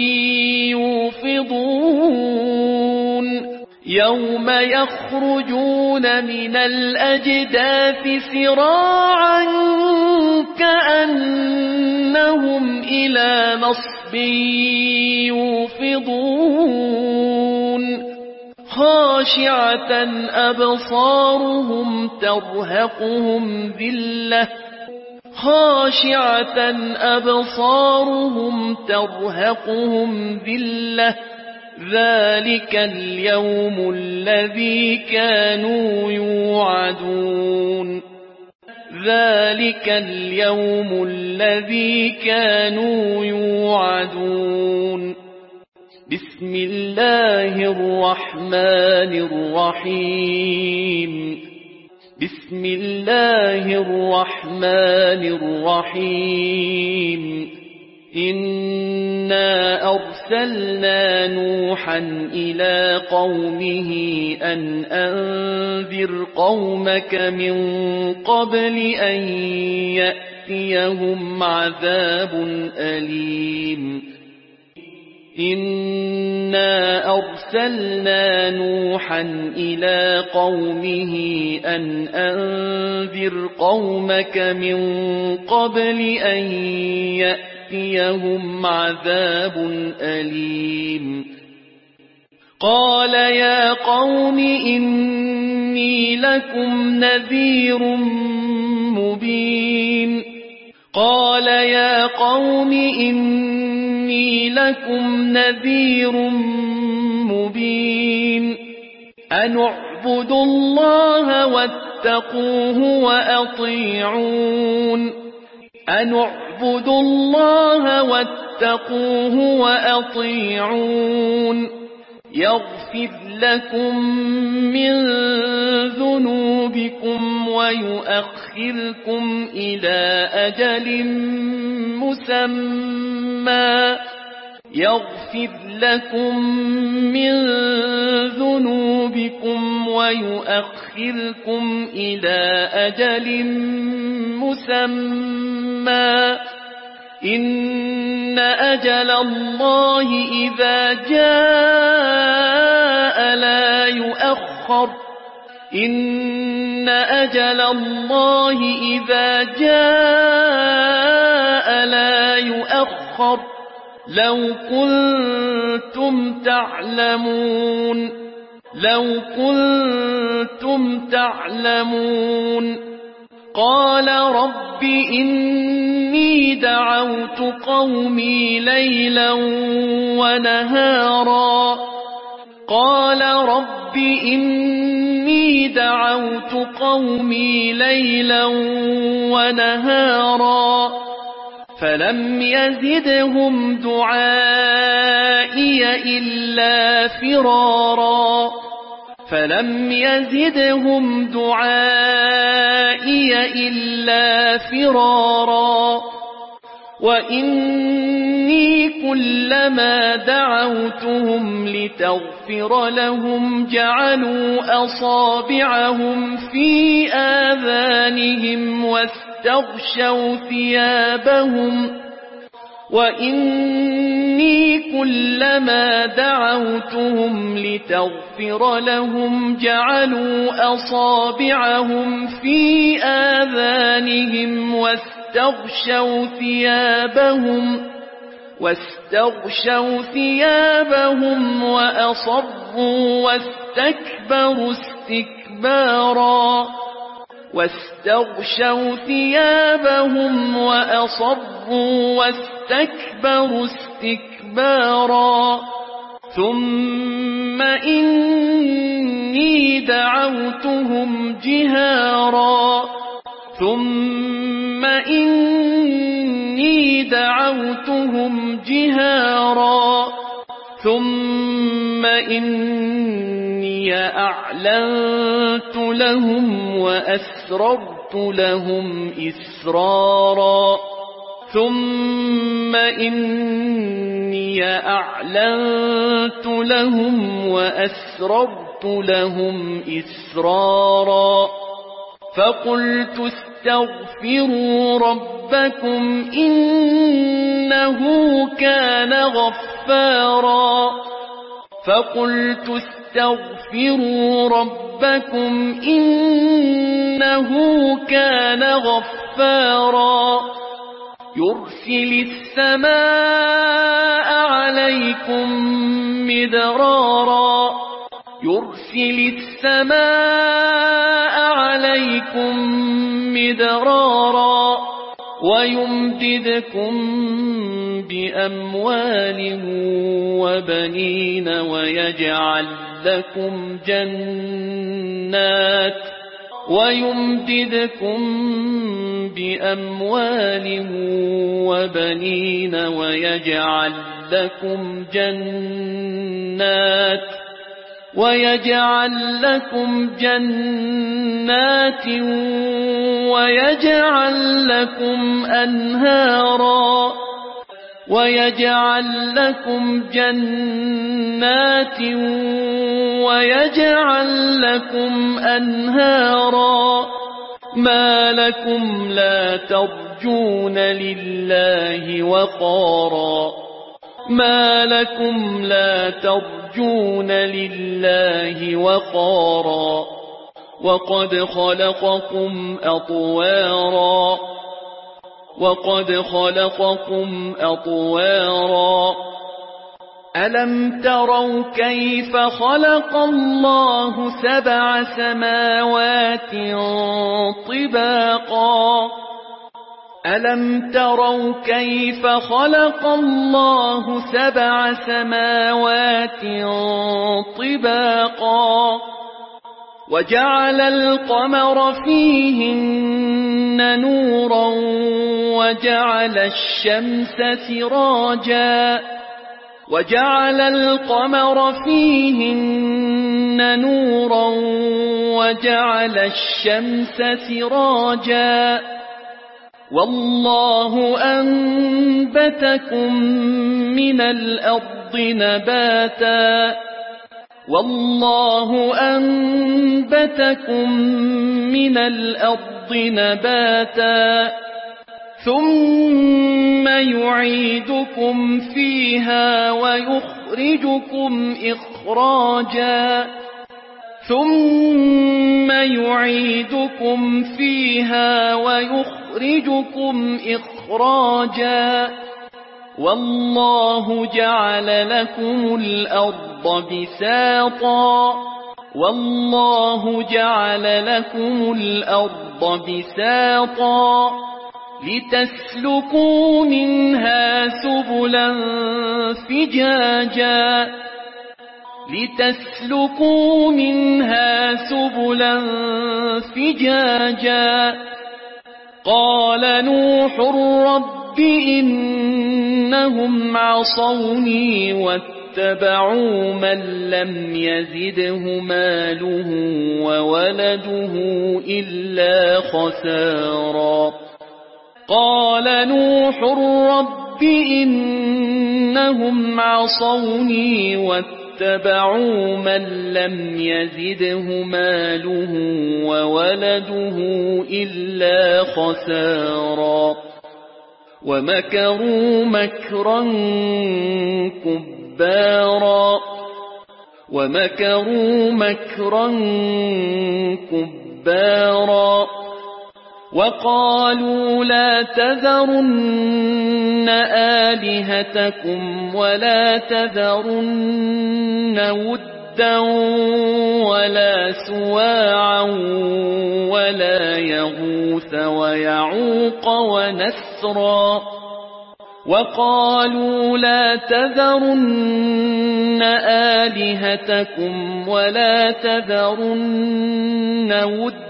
يوفضون يوم يخرجون من الأجداث سراعا كأنهم إلى نصب يوفضون خاشعة أبصارهم ترهقهم ذلة خاشعة أبصارهم ترهقهم ذلة ذلك اليوم الذي كانوا يوعدون ذلك اليوم الذي كانوا يوعدون بسم الله الرحمن الرحيم بسم الله الرحمن الرحيم إنا أرسلنا نوحا إلى قومه أن أنذر قومك من قبل أن يأتيهم عذاب أليم إنا أرسلنا نوحا إلى قومه أن أنذر قومك من قبل أن يأتيهم عذاب أليم قال يا قوم إني لكم نذير مبين قال يا قوم إني لكم نذير مبين أن اعبدوا الله واتقوه وأطيعون أن اعبدوا الله واتقوه وأطيعون يغفر لكم من ذنوبكم ويؤخركم إلى أجل مسمى يغفر لكم من ذنوبكم ويؤخركم إلى أجل مسمى إن أجل الله إذا جاء لا يؤخر إن أجل الله إذا جاء لا يؤخر لو كنتم تعلمون قال رب إني دعوت قومي ليلا ونهارا فلم يزدهم دعائي إلا فرارا وإني كلما دعوتهم لتغفر لهم جعلوا أصابعهم في آذانهم واستغشوا ثيابهم وأصروا واستكبروا استكبارا ثم إني دعوتهم جهارا ثم إني أعلنت لهم وأسررت لهم إسرارا فقلت استغفروا ربكم إنه كان غفارا يرسل السماء عليكم مدرارا ويمددكم بأموال وبنين ويجعل لكم جنات ويجعل لكم أنهارا ما لكم لا ترجون لله وقارا وقد خلقكم أطوارا ألم تروا كيف خلق الله 7 سماوات طباقا وجعل القمر فيهن نورا وجعل الشمس سراجا والله أنبتكم من الأرض نباتا ثم يعيدكم فيها ويخرجكم إخراجا ثم يعيدكم فيها ويخرجكم إخراجا والله جعل لكم الأرض بساطا والله جعل لكم الأرض بساطا لتسلكوا منها سبلا فجاجا قال نوح رب إنهم عصوني واتبعوا من لم يزده ماله وولده إلا خسارا قال نوح رب إنهم عصوني واتبعوا من لم يزده ماله وولده إلا خسارا ومكروا مكرا كبارا وقالوا لا تذرن آلهتكم ولا تذرن ودا ولا سواعا ولا يغوث ويعوق ونسرا وقالوا لا تذرن آلهتكم ولا تذرن ودا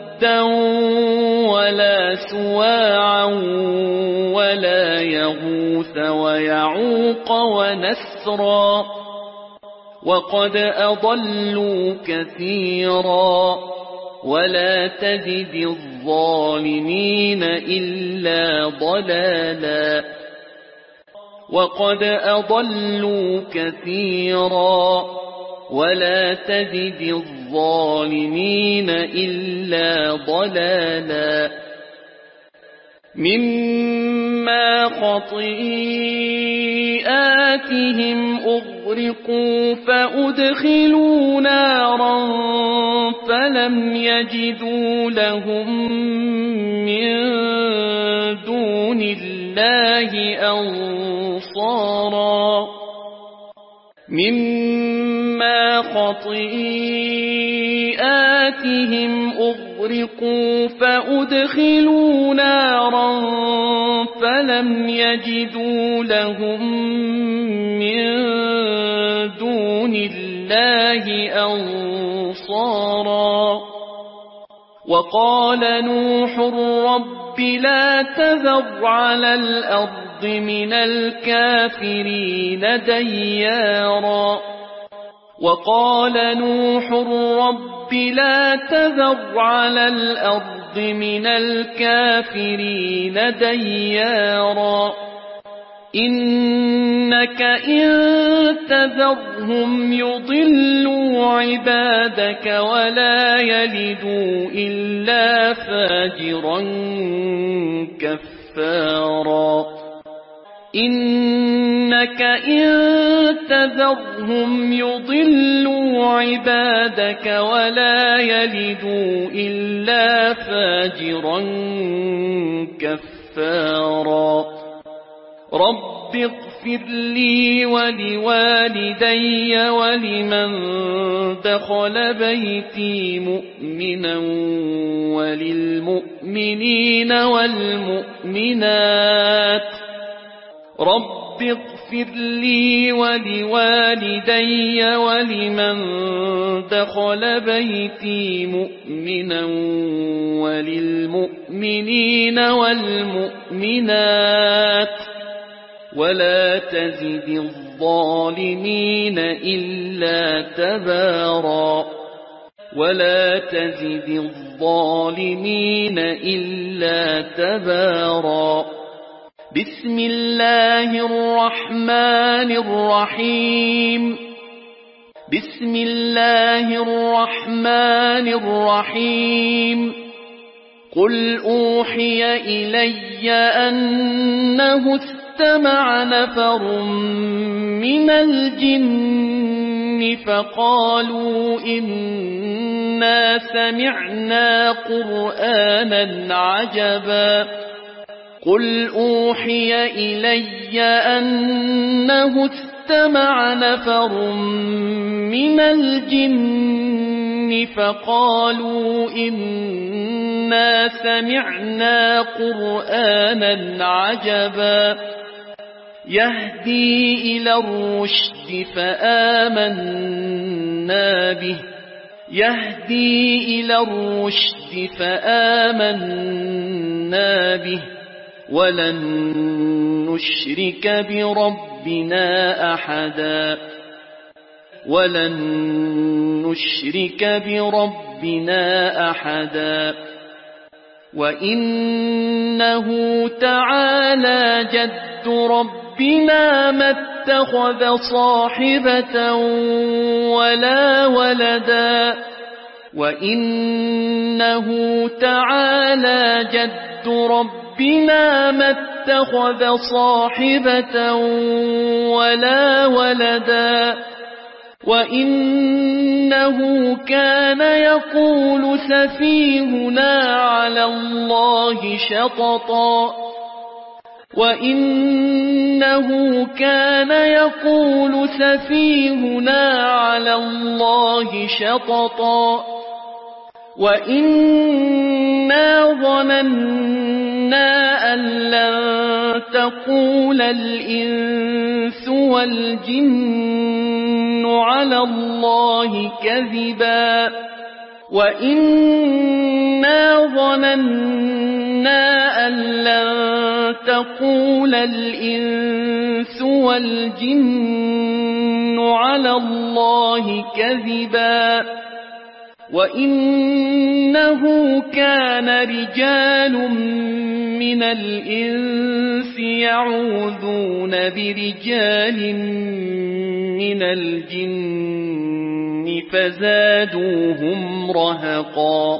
ولا سواعا ولا يغوث ويعوق ونسرا وقد أضلوا كثيرا ولا تزد الظالمين إلا ضلالا وقد أضلوا كثيرا ولا تزد الظالمين إلا ضلالا مما خطيئاتهم أغرقوا فأدخلوا نارا فلم يجدوا لهم من دون الله أنصارا مما خطيئاتهم أغرقوا فأدخلوا نارا فلم يجدوا لهم من دون الله أنصارا وقال نوح رب لا تذر على الأرض من الكافرين ديارا وقال نوح رب لا تذر على الأرض من الكافرين ديارا إنك إن تذرهم يضلوا عبادك ولا يلدوا إلا فاجرا كفارا إنك إن تذرهم يضلوا عبادك ولا يلدوا إلا فاجرا كفارا رب اغفر لي ولوالدي ولمن دخل بيتي مؤمنا وللمؤمنين والمؤمنات رب اغفر لي ولوالدي ولمن دخل بيتي مؤمنا وللمؤمنين والمؤمنات ولا تزد الظالمين إلا تبارا ولا تزد الظالمين إلا تبارا بسم الله الرحمن الرحيم بسم الله الرحمن الرحيم قل أوحي إلي أنه استمع نفر من الجن فقالوا إنا سمعنا قرآنا عجبا قل أوحي إلي أنه استمع نفر من الجن فقالوا إنا سمعنا قرآنا عجبا يهدي إلى الرشد فآمنا به ولن نشرك بربنا أحدا وإنه تعالى جد ربنا ما اتخذ صاحبة ولا ولدا وإنه كان يقول سفيهنا على الله شططا وإنا ظننا أن لن تقول الإنس والجن على الله كذبا وإنه كان رجال من الإنس يعوذون برجال من الجن فزادوهم رهقا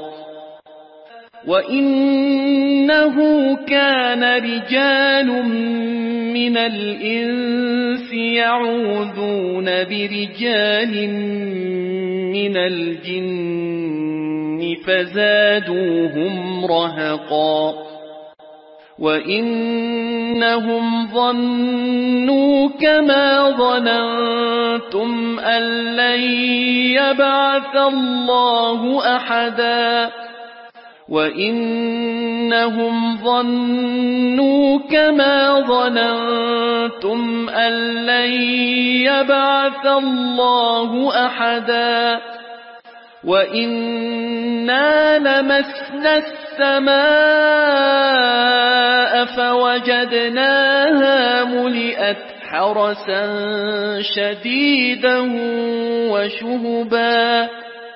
وإنهم ظنوا كما ظننتم أن لن يبعث الله أحدا وإنا لمسنا السماء فوجدناها ملئت حرسا شديدا وشهبا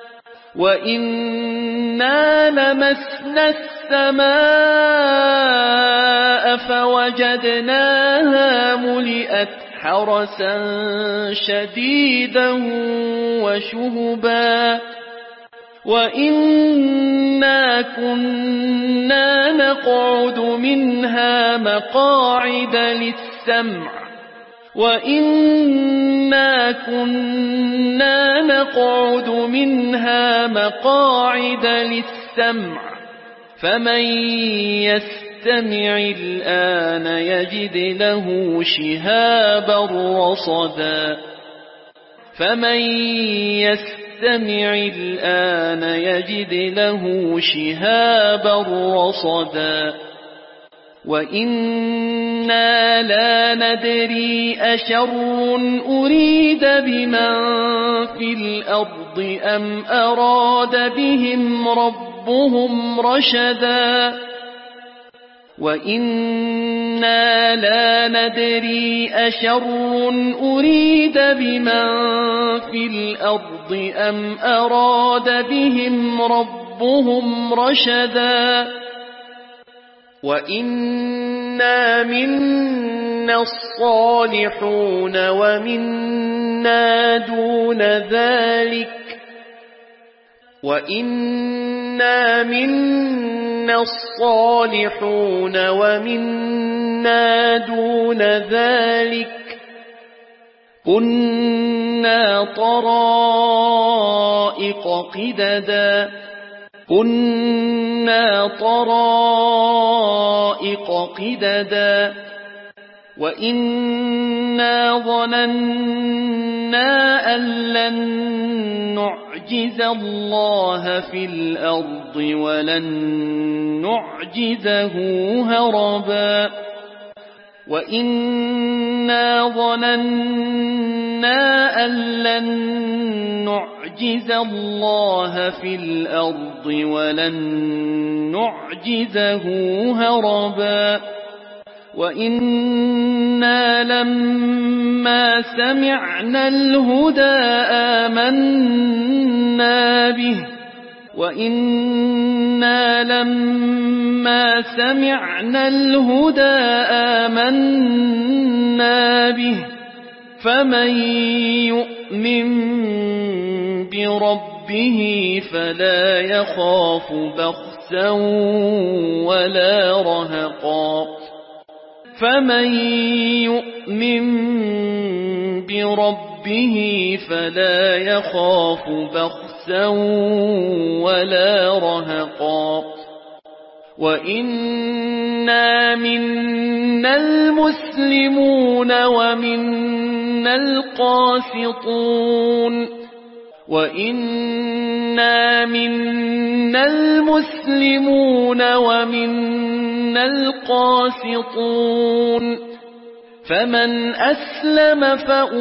وإنا كنا نقعد منها مقاعد للسمع فمن يستمع الآن يجد له شهابا رصدا وإنا لا ندري أشر أريد بمن في الأرض أم أراد بهم ربهم رشدا وإنا منا الصالحون ومنا دون ذلك وإنا منا الصالحون ومنا دون ذلك كنا طرائق قددا وإنا ظننا أن لن نعجز الله في الأرض ولن نعجزه هربا وإنا ظننا أن لن نعجز الله في الأرض ولن نعجزه هربا وإنا لما سمعنا الهدى آمنا به فمن يؤمن بربه فلا يخاف بخسا ولا رهقا وإنا منا المسلمون ومنا القاسطون فمن أسلم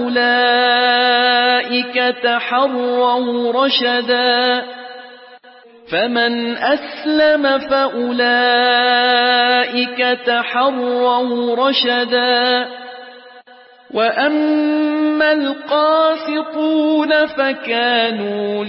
فأولئك تحروا رشدا وأما القاسطون فكانوا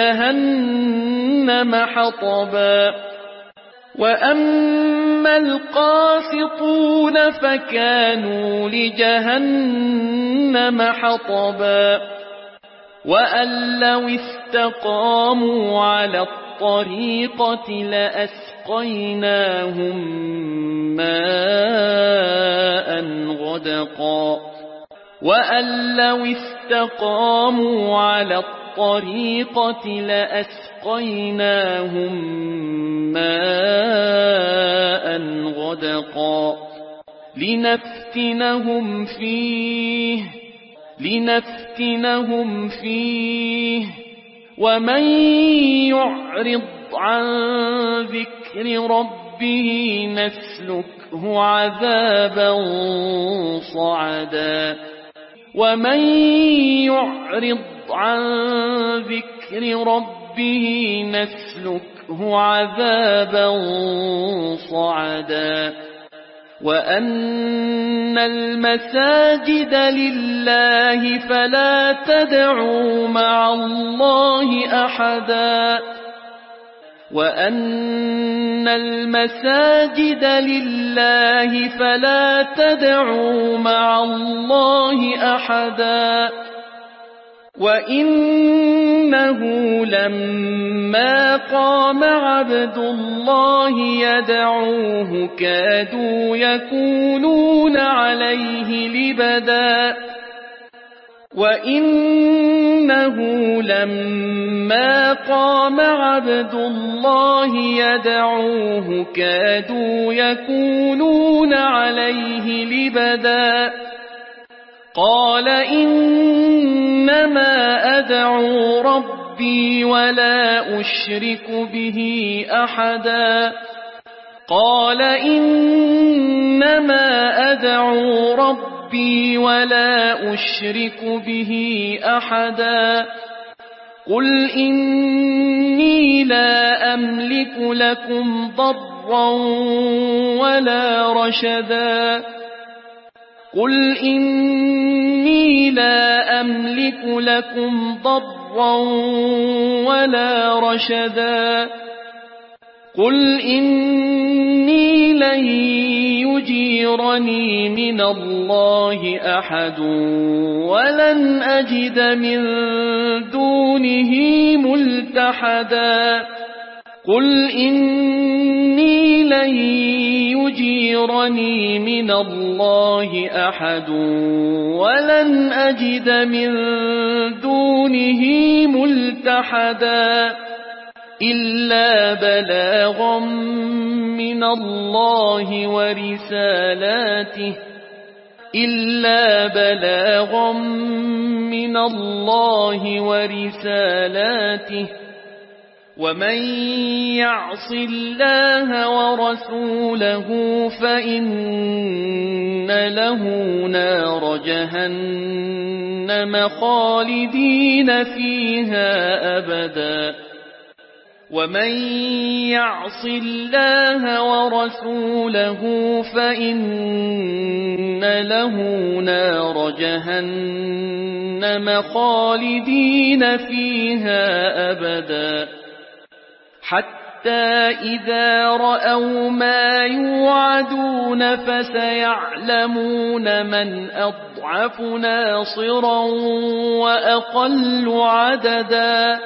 لجهنم حطبا وأن لو استقاموا على الطريقة لأسقيناهم ماء غدقا لنفتنهم فيه ومن يعرض عن ذكر ربه نسلكه عذابا صعدا وأن المساجد لله فلا تدعوا مع الله أحدا وإنه لما قام عبد الله يدعوه كادوا يكونون عليه لبدا قال إنما أدعو ربي ولا أشرك به أحدا قل إني لا أملك لكم ضرا ولا رشدا قل إني لن يجيرني من الله أحد ولن أجد من دونه ملتحدا قل إني لن يجيرني من الله أحد ولن أجد من دونه ملتحدا إلا بلاغا من الله ورسالاته ومن يعص الله ورسوله فإن له نار جهنم خالدين فيها أبدا ومن يعص الله ورسوله فإن له نار جهنم خالدين فيها أبدا حتى إذا رأوا ما يوعدون فسيعلمون من أضعف ناصرا وأقل عددا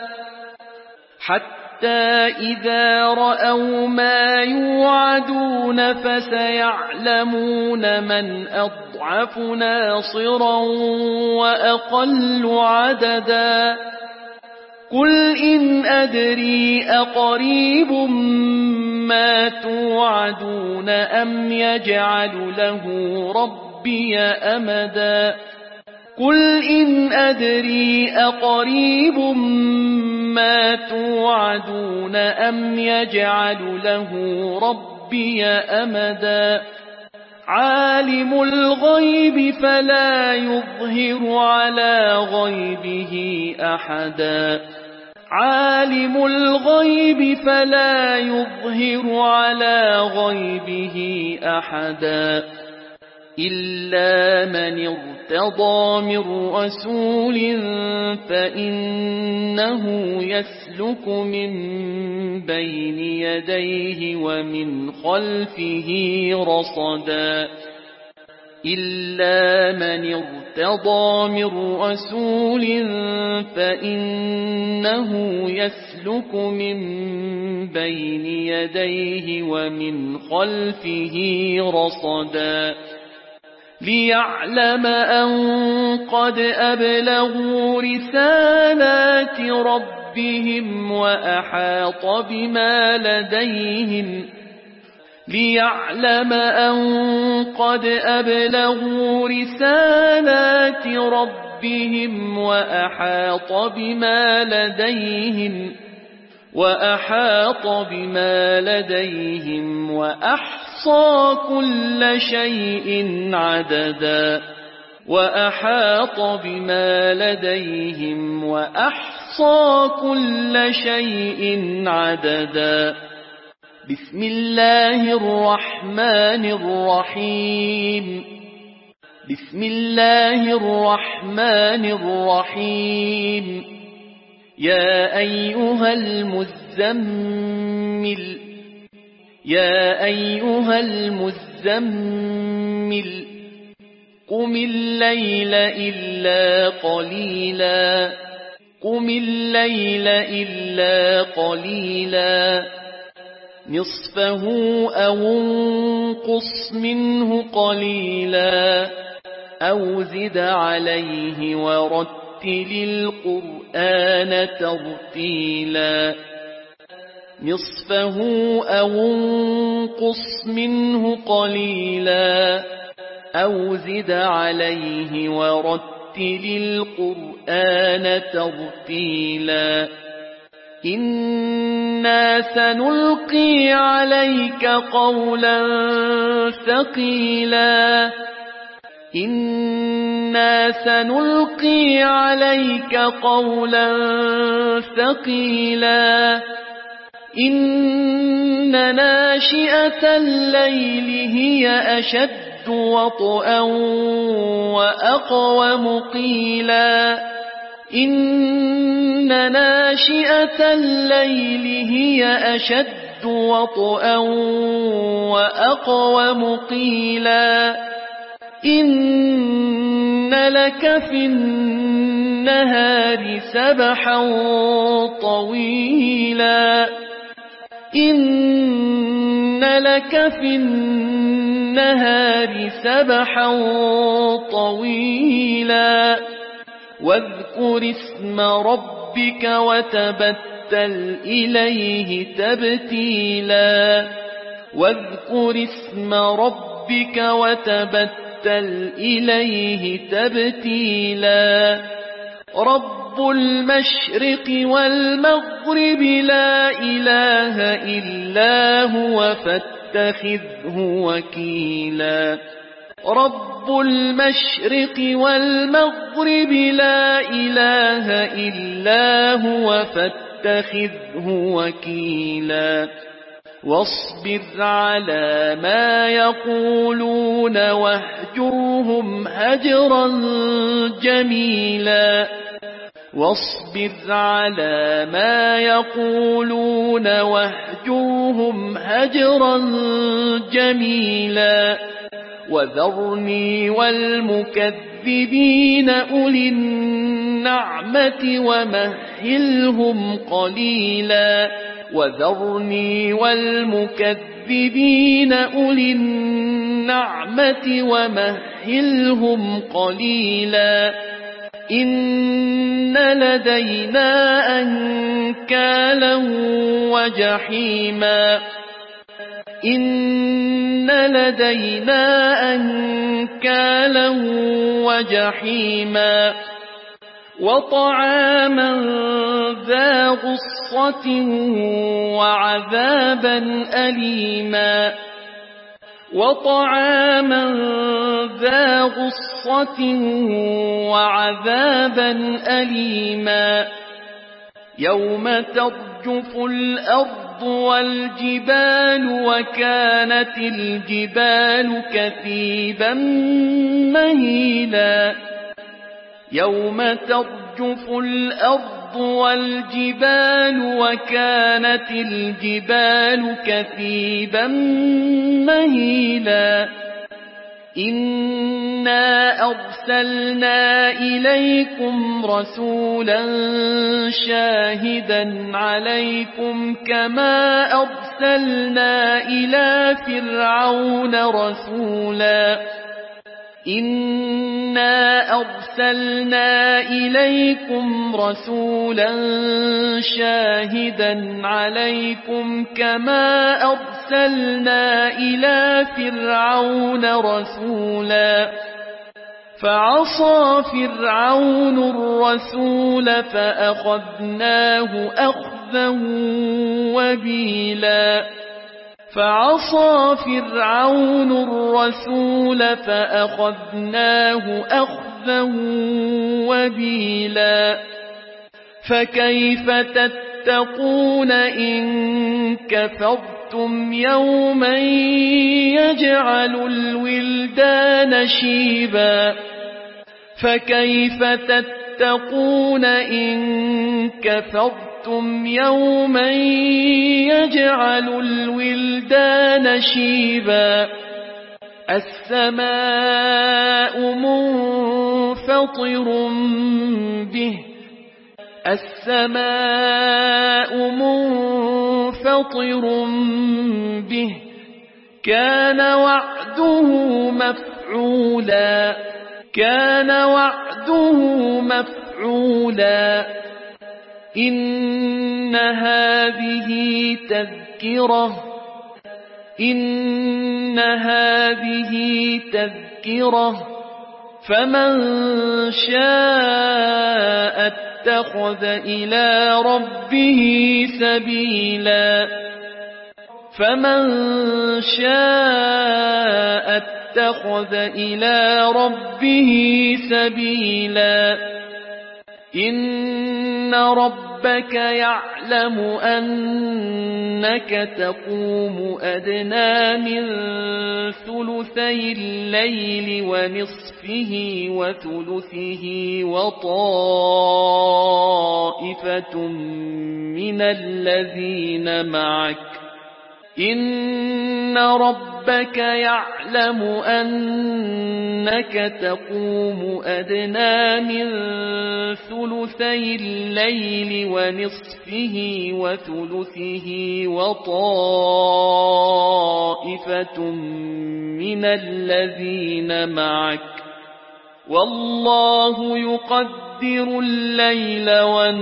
قل إن أدري أقريب ما توعدون أم يجعل له ربي أمدا عالم الغيب فلا يظهر على غيبه أحدا إلا من ارتضى من رسول فإنه يسلك من بين يديه ومن خلفه رصدا ليعلم أن قد أبلغوا رسالات ربهم وأحاط بما لديهم وأحصى كل شيء عددا بسم الله الرحمن الرحيم يا أيها المزمل قم الليل إلا قليلا نصفه أو انقص منه قليلا أو زد عليه ورتل القرآن ترتيلا إنا سنلقي عليك قولا ثقيلا إن ناشئة الليل هي أشد وطئا وأقوم قيلا إن لك في النهار سبحا طويلا إن لك في النهار سبحا طويلا واذكر اسم ربك وتبتل إليه تبتيلا واذكر اسم ربك وتبتل إليه تبتيلا رب المشرق والمغرب لا إله إلا هو فاتخذه وكيلا رب المشرق والمغرب لا إله إلا هو فاتخذه وكيلا واصبر على ما يقولون واهجرهم هجرا جميلا واصبر على ما يقولون واهجرهم هجرا جميلا وذرني والمكذبين أولي النعمة ومهلهم قليلا وذرني والمكذبين أولي النعمة ومهلهم قليلا إن لدينا أنكالا وجحيما إن لدينا أنكالا وجحيما وطعاما ذا غصة وعذابا أليما وطعاما ذا غصة وعذابا أليما يوم ترجف الأرض والجبال وكانت الجبال كثيبا مهيلا يوم ترجف الأرض والجبال وكانت الجبال كثيبا مهيلا إنا أرسلنا إليكم رسولا شاهدا عليكم كما أرسلنا إلى فرعون رسولا إنا أرسلنا إليكم رسولا شاهدا عليكم كما أرسلنا إلى فرعون رسولا فعصى فرعون الرسول فأخذناه أخذا وبيلا فعصى فرعون الرسول فأخذناه أخذا وبيلا فكيف تتقون إن كفرتم يوما يجعل الولدان شيبا فكيف تتقون إن كفرتم يوما يجعل الولدان شيبا السماء منفطر به السماء منفطر به كان وعده مفعولا كان وعده مفعولا إن هذه تذكرة إن هذه تذكرة فمن شاء اتخذ إلى ربه سبيلا فمن شاء اتخذ إلى ربه سبيلا إن ربك يعلم أنك تقوم أدنى من ثلثي الليل ونصفه وثلثه وطائفة من الذين معك إن ربك يعلم أنك تقوم أدنى من ثلثي الليل ونصفه وثلثه وطائفة من الذين معك والله يقدر الليل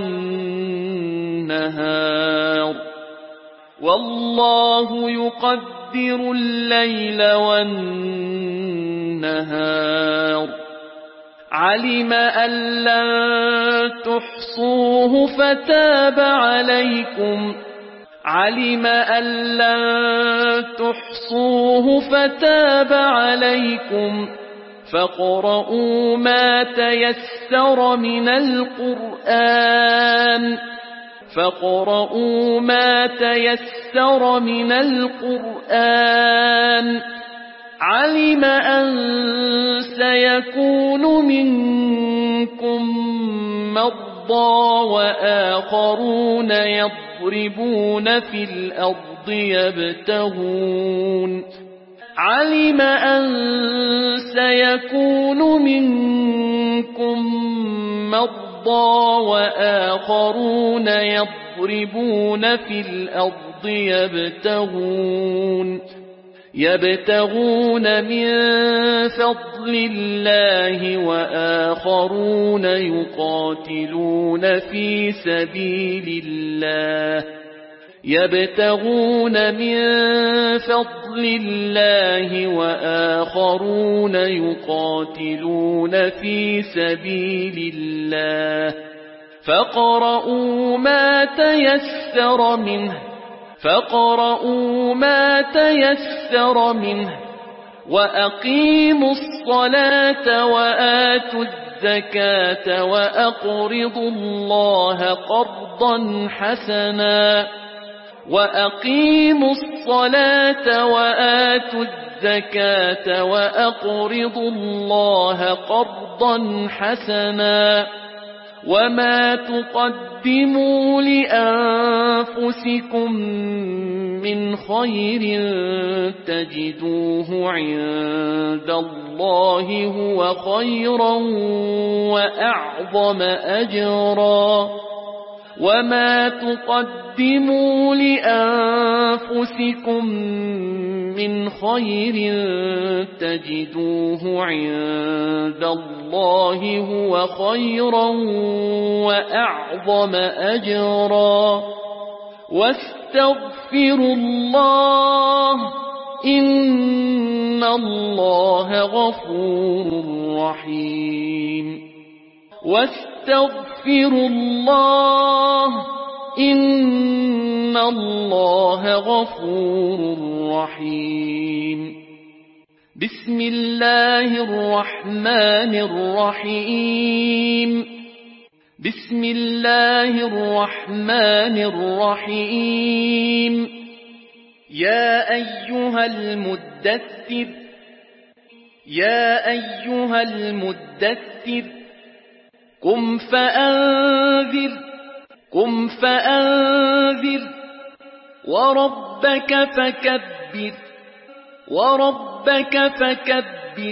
والنهار علم أن لن تحصوه فتاب عليكم فاقرؤوا ما تيسر من القرآن علم أن سيكون منكم مرضى وآخرون يضربون في الأرض يبتغون من فضل الله وآخرون يقاتلون في سبيل الله فاقرؤوا ما تيسر منه وأقيموا الصلاة وآتوا الزكاة وأقرضوا الله قرضا حسنا وما تقدموا لأنفسكم من خير تجدوه عند الله هو خيرا وأعظم أجرا وما تقدموا لأنفسكم من خير تجدوه عند الله هو خيرا وأعظم أجرا واستغفروا الله إن الله غفور رحيم بسم الله الرحمن الرحيم يا أيها المدثر قم فأنذر وربك فكبر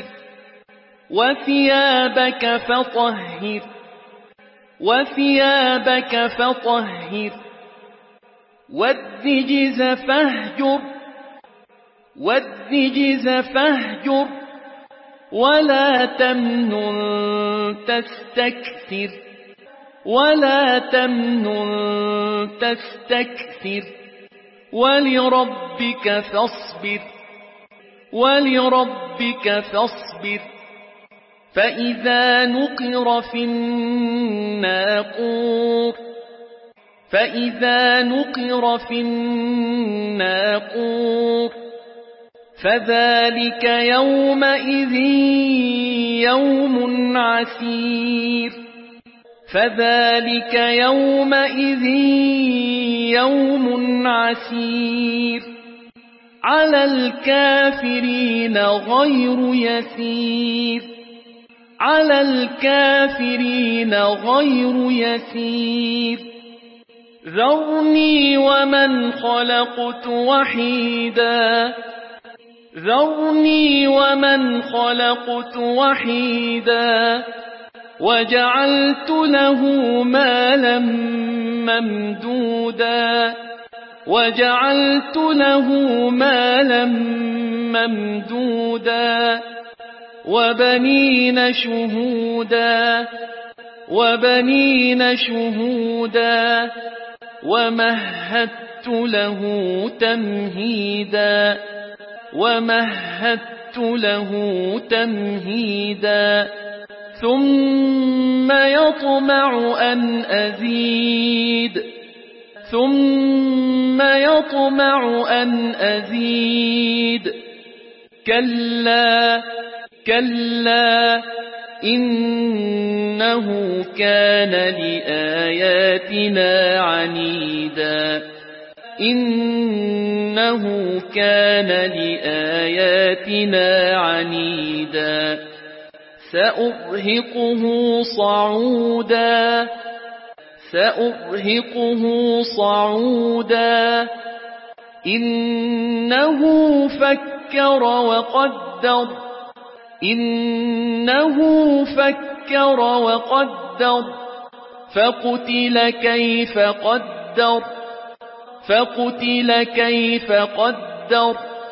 وثيابك فطهر والرجز فاهجر ولا تمنن تستكثر ولربك فاصبر فإذا نقر في الناقور فذلك يومئذ يوم عسير على الكافرين غير يسير ذرني ومن خلقت وحيدا ذرني ومن خلقت وحيدا وجعلت له مالا ممدودا وجعلت له مالا ممدودا وبنين شهودا ومهدت له تمهيدا ثم يطمع أن أزيد كلا إنه كان لآياتنا عنيدا سأرهقه صعودا إنه فكر وقدر فقتل كيف قدر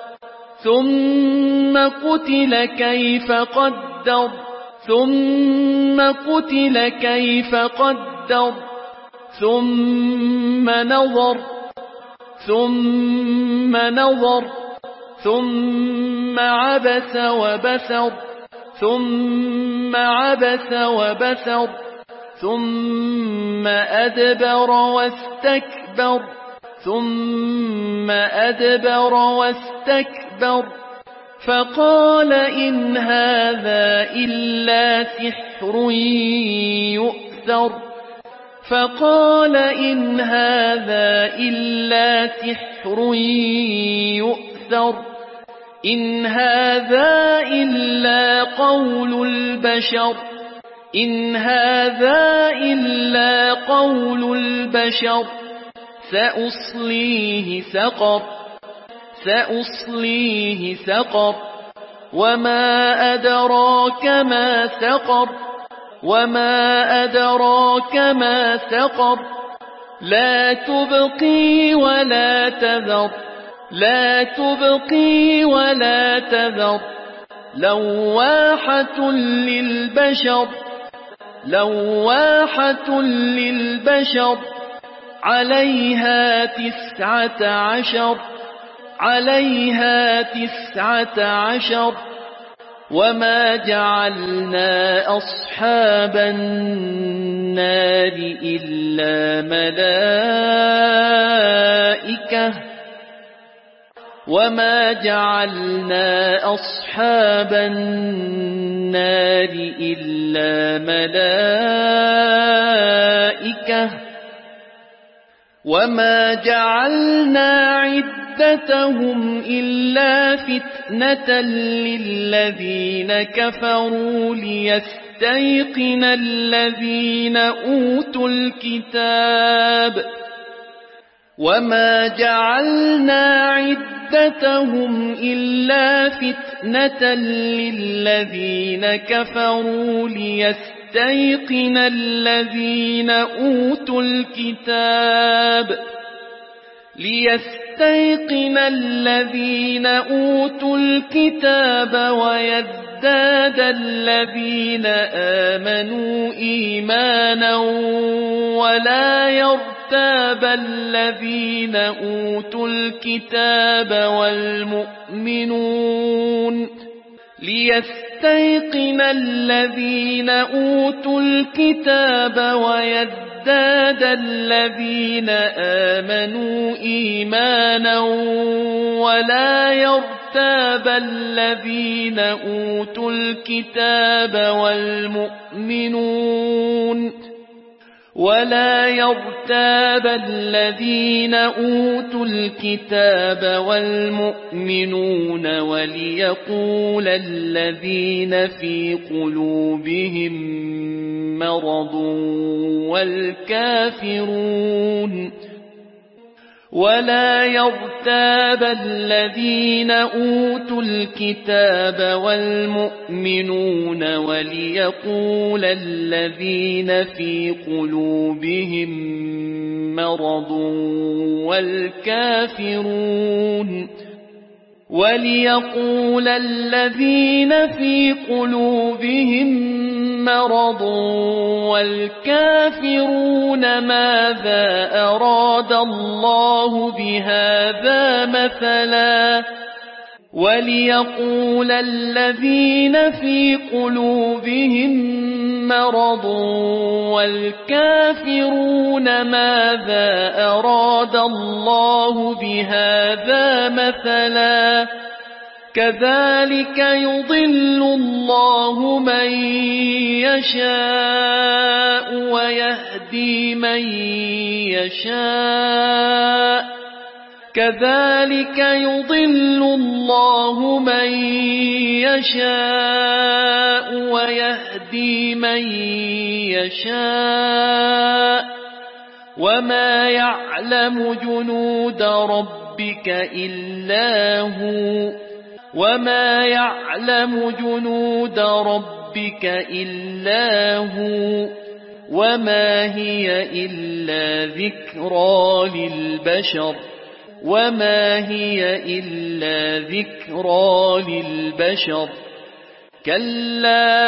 ثم قتل كيف قدر ثم نظر ثم عبس وبسر ثم أدبر واستكبر فقال إن هذا إلا سحر يؤثر إن هذا إلا قول البشر سأصليه سقر وما أدراك ما سقر لا تبقي ولا تذر لواحة للبشر عليها 19 وما جعلنا أصحاب النار إلا ملائكة وما جعلنا عدتهم إلا فتنة للذين كفروا ليستيقن الذين أوتوا الكتاب وما جعلنا عدتهم إلا فتنة للذين كفروا ليستيقن الذين أوتوا الكتاب ويزداد الذين آمنوا إيمانا ولا يرتاب الذين أوتوا الكتاب والمؤمنون ليستيقن الذين أوتوا الكتاب ويزداد الذين آمنوا إيمانا ولا يرتاب الذين أوتوا الكتاب والمؤمنون وليقول الذين في قلوبهم مرض والكافرون ولا يرتاب الذين أوتوا الكتاب والمؤمنون وليقول الذين في قلوبهم مرض والكافرون ماذا أراد الله بهذا مثلا وليقول الذين في قلوبهم مرض والكافرون ماذا أراد الله بهذا مثلا كذلك يضل الله من يشاء ويهدي من يشاء كذلك يضل الله من يشاء ويهدي من يشاء وما يعلم جنود ربك إلا هو وما يعلم جنود ربك إلا هو وما هي إلا ذكرى للبشر وما هي إلا ذكرى للبشر كلا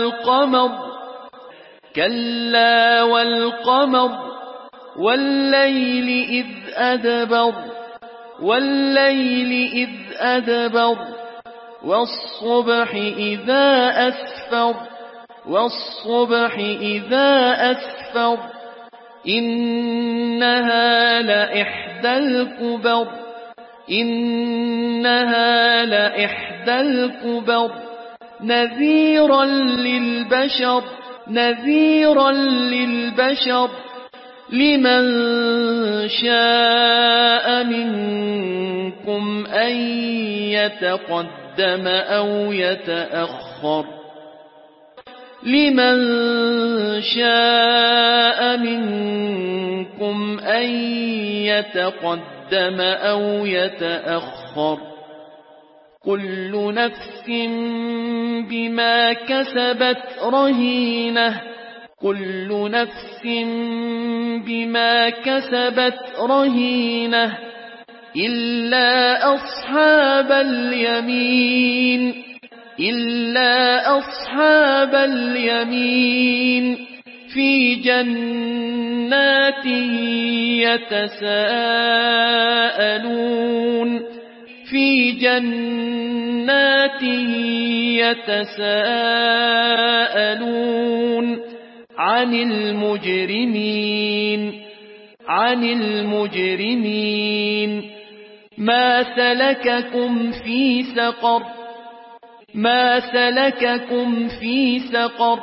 والقمر والليل إذ أدبر والصبح إذا أسفر إنها لإحدى الكبر نذيرا للبشر لمن شاء منكم أن يتقدم أو يتأخر كل نفس بما كسبت رهينة إلا أصحاب اليمين في جنات يتساءلون عن المجرمين ما سلككم في سقر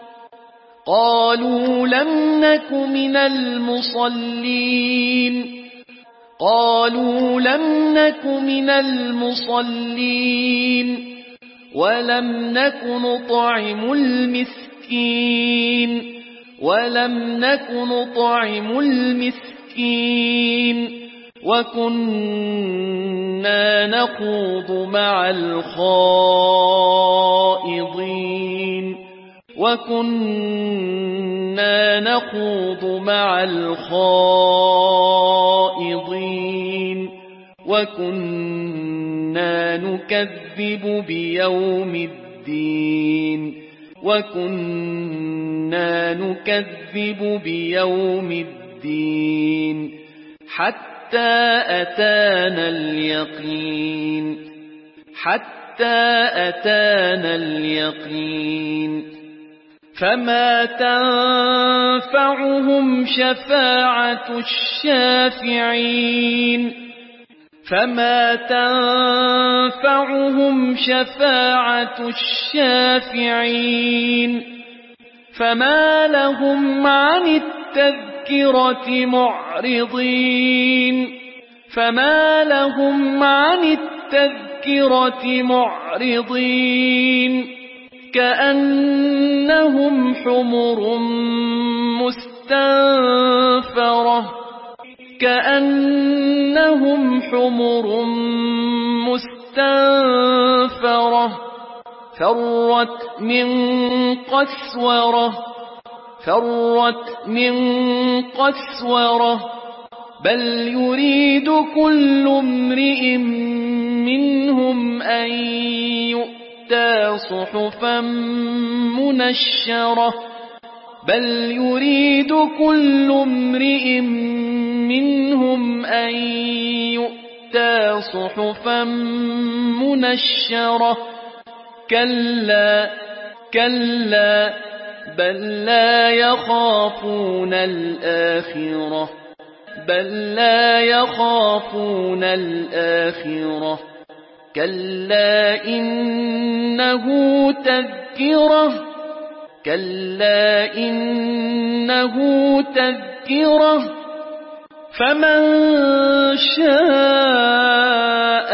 قالوا لم نك من المصلين ولم نك نطعم المسكين وكنا نخوض مع الخائضين وكنا نكذب بيوم الدين حتى أتانا اليقين فما تنفعهم شفاعة الشافعين فما لهم عن التذكرة معرضين كأنهم حمر كأنهم حمر مستنفرة فرت من قسورة بل يريد كل امرئ منهم أن يؤتى صحفا منشرة كلا بل لا يخافون الآخرة كلا إنه تذكرة فمن شاء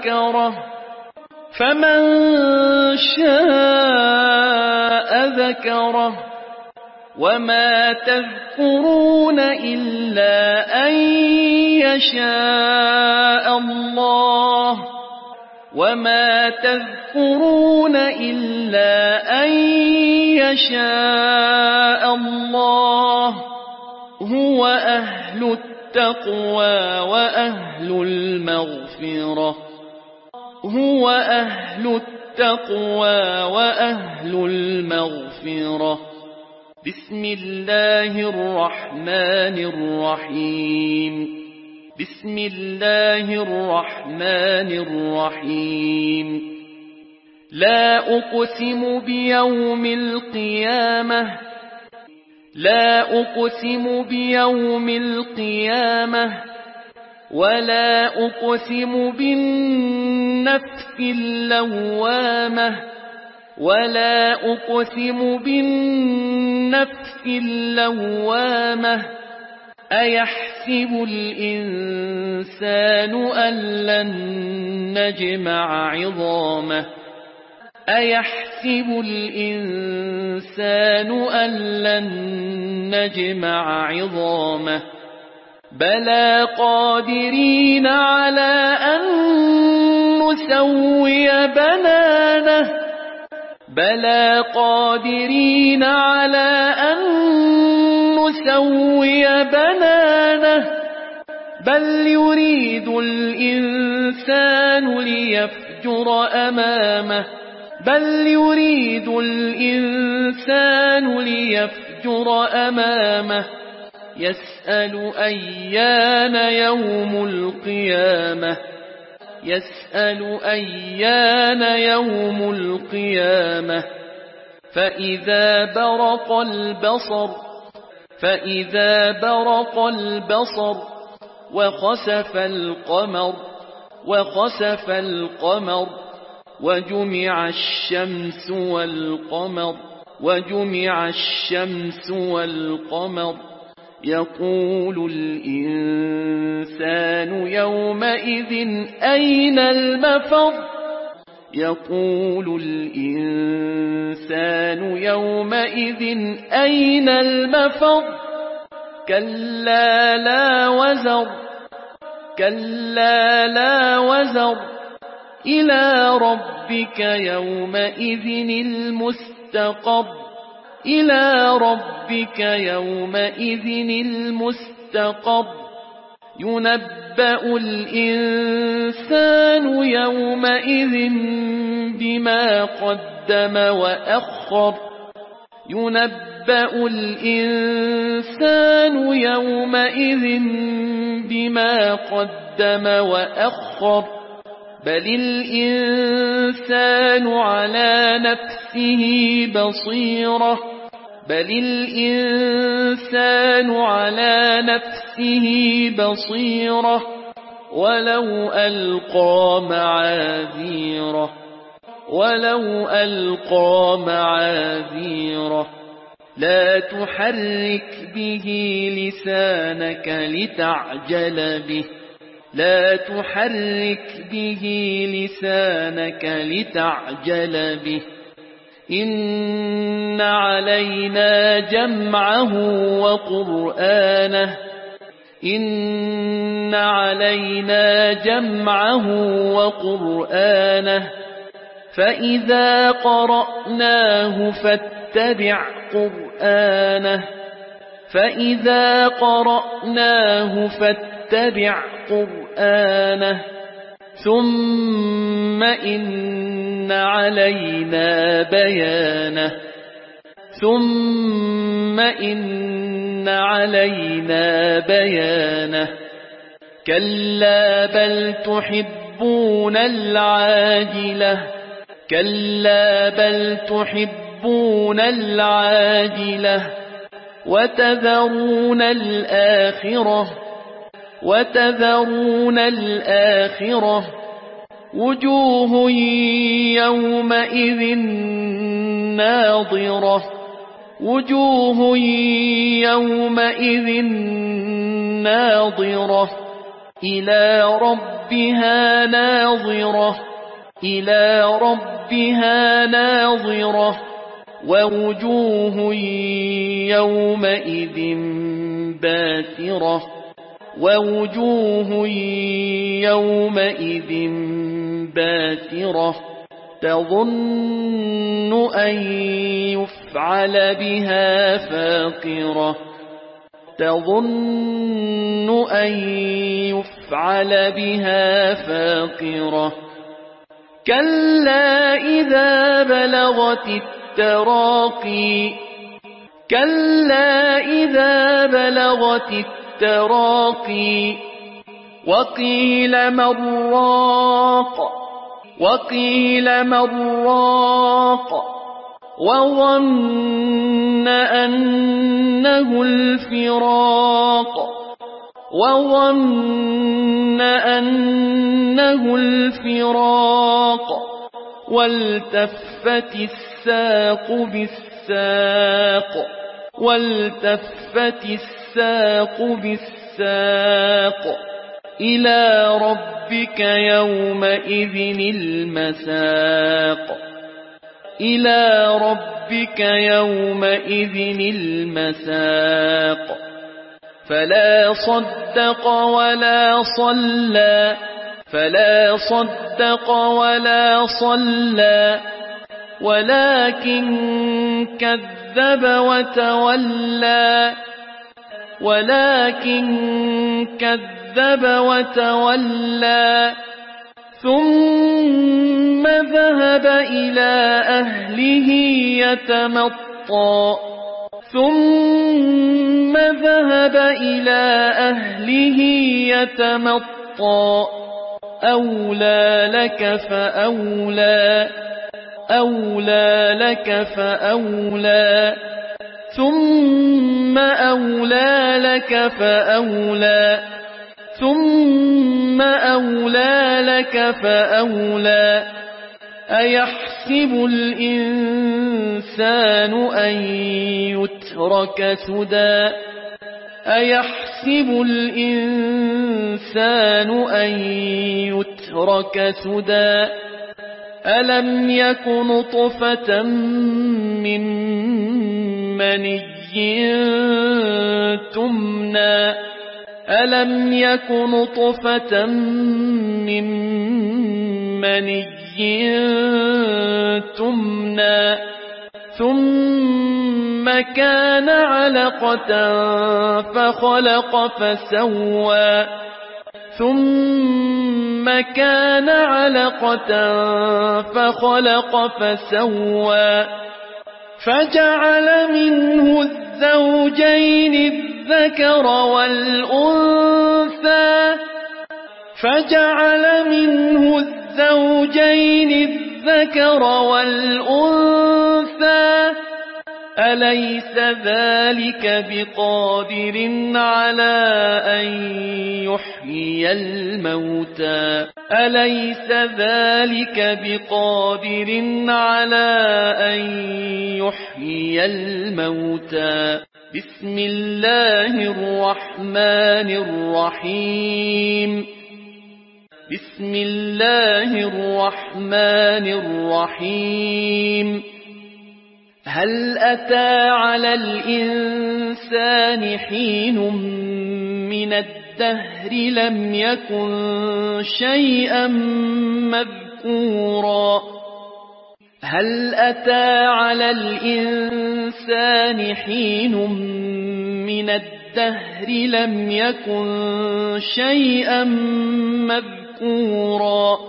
ذكره وما تذكرون إلا أن يشاء الله هو أهل التقوى وأهل المغفرة بسم الله الرحمن الرحيم لا أقسم بيوم القيامة ولا أقسم بالنفس اللوامة أيحسب الإنسان أن لن نجمع عظامه بلى قادرين على أن نسوي بنانه بل يريد الإنسان ليفجر أمامه يسأل أيان يوم القيامة فإذا برق البصر وخسف القمر وجمع الشمس والقمر يقول الإنسان يومئذ أين المفر كلا لا وزر إلى ربك يومئذ المستقر ينبأ الإنسان يومئذ بما قدم وأخر بل الإنسان على نفسه بصيرة ولو ألقى معاذيره لا تحرك به لسانك لتعجل به إن علينا جمعه إن علينا جمعه وقرآنه فإذا قرأناه فاتبع قرآنه فإذا قرأناه فاتبع قرآنه ثم إن علينا بيانه ثم إن علينا بيانه كلا بل تحبون العاجلة كلا بل تحبون العاجلة وتذرون الآخرة وجوه يومئذ ناضرة وجوه يومئذ ناظرة إلى ربها ناظرة إلى ربها ناظرة ووجوه يومئذ باسرة ووجوه يومئذ باسرة تظن أن يفعل بها فاقرة تظن أن يفعل بها فاقرة كلا إذا بلغت التراقي كلا إذا بلغت التراقي وقيل من راق وظن أنه الفراق والتفت الساق بالساق إلى ربك يومئذ المساق إلى ربك يومئذ المساق فلا صدق ولا صلى ولكن كذب وتولى ثم ذهب إلى أهله يتمطى أولى لك فأولى ثم أولى لك فأولى أيحسب الإنسان أن يترك سدى ألم يك نطفة من مني تمنى ثم كان علقة فخلق فسوى فجعل منه الزوجين الذكر والأنثى أليس ذلك بقادر على أن يحيي الموتى بسم الله الرحمن الرحيم هل أتى على الإنسان حين من الدهر لم يكن شيئا مذكورا هل أتى على الإنسان حين من الدهر لم يكن شيئا مذكورا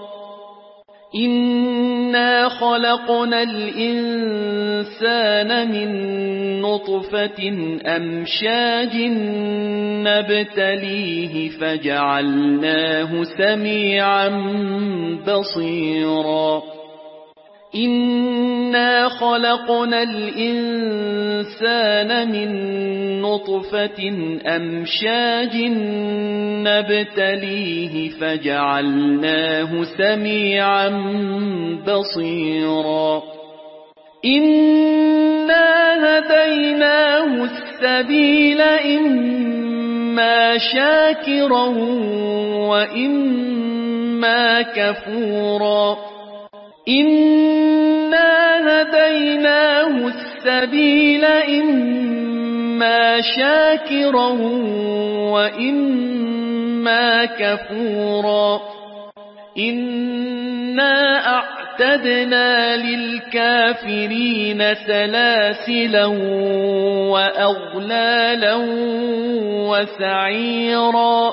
إنا خلقنا الإنسان من نطفة أمشاج نبتليه فجعلناه سميعا بصيرا إنا خلقنا الإنسان من نطفة أمشاج نبتليه فجعلناه سميعا بصيرا إنا هديناه السبيل إما شاكرا وإما كفورا إنا هديناه السبيل إما شاكرا وإما كفورا إنا أعتدنا للكافرين سلاسلا وأغلالا وسعيرا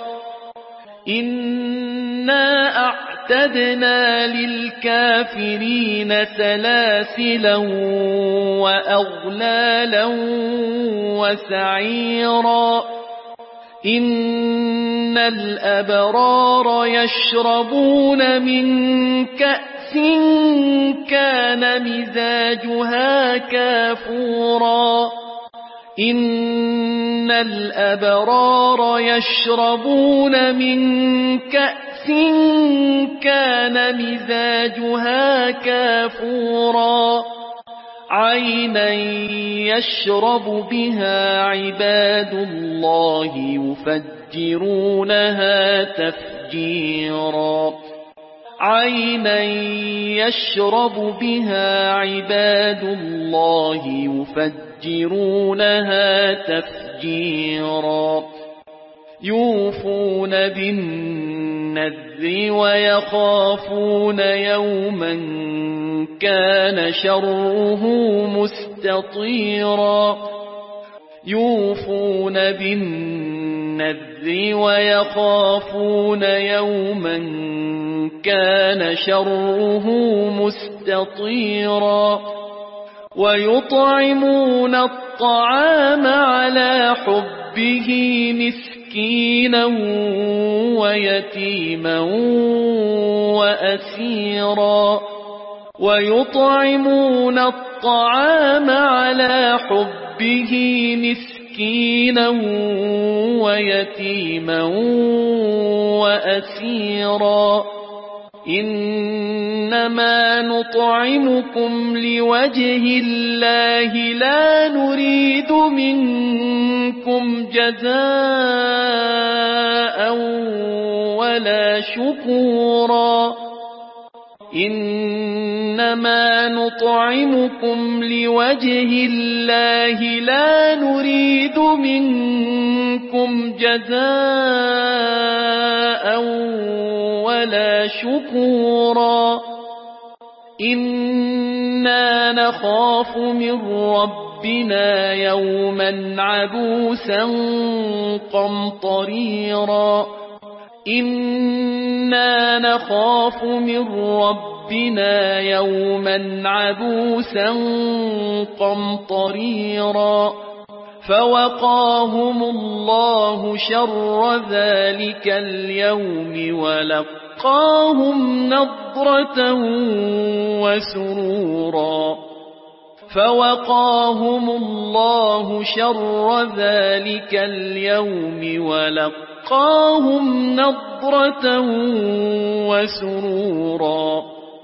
إنا أعتدنا للكافرين سلاسلا وأغلالا وسعيرا إن الأبرار يشربون من كأس كان مزاجها كافورا إن الأبرار يشربون من كأس كان مزاجها كافورا عينا يشرب بها عباد الله يفجرونها تفجيرا عينا يشرب بها عباد الله يفجرونها تفجيرا يوفون بالنذر ويخافون يوما كان شره مستطيرا يوفون بالنذر ويخافون يوما كان شره مستطيرا ويطعمون الطعام على حبه مسكينا ويتيما وأسيرا ويطعمون الطعام على حبه مسكينا ويتيما وأسيرا إنما نطعمكم لوجه الله لا نريد منكم جزاء ولا شكورا إنما نطعمكم لوجه الله لا نريد منكم جزاء ولا شكورا إنا نخاف من ربنا يوما عبوسا قمطريرا إنا نخاف من ربنا يوما عبوسا قمطريرا فوقاهم الله شر ذلك اليوم ولقاهم نضرة وسرورا فوقاهم الله شر ذلك اليوم ولقاهم نضرة وسرورا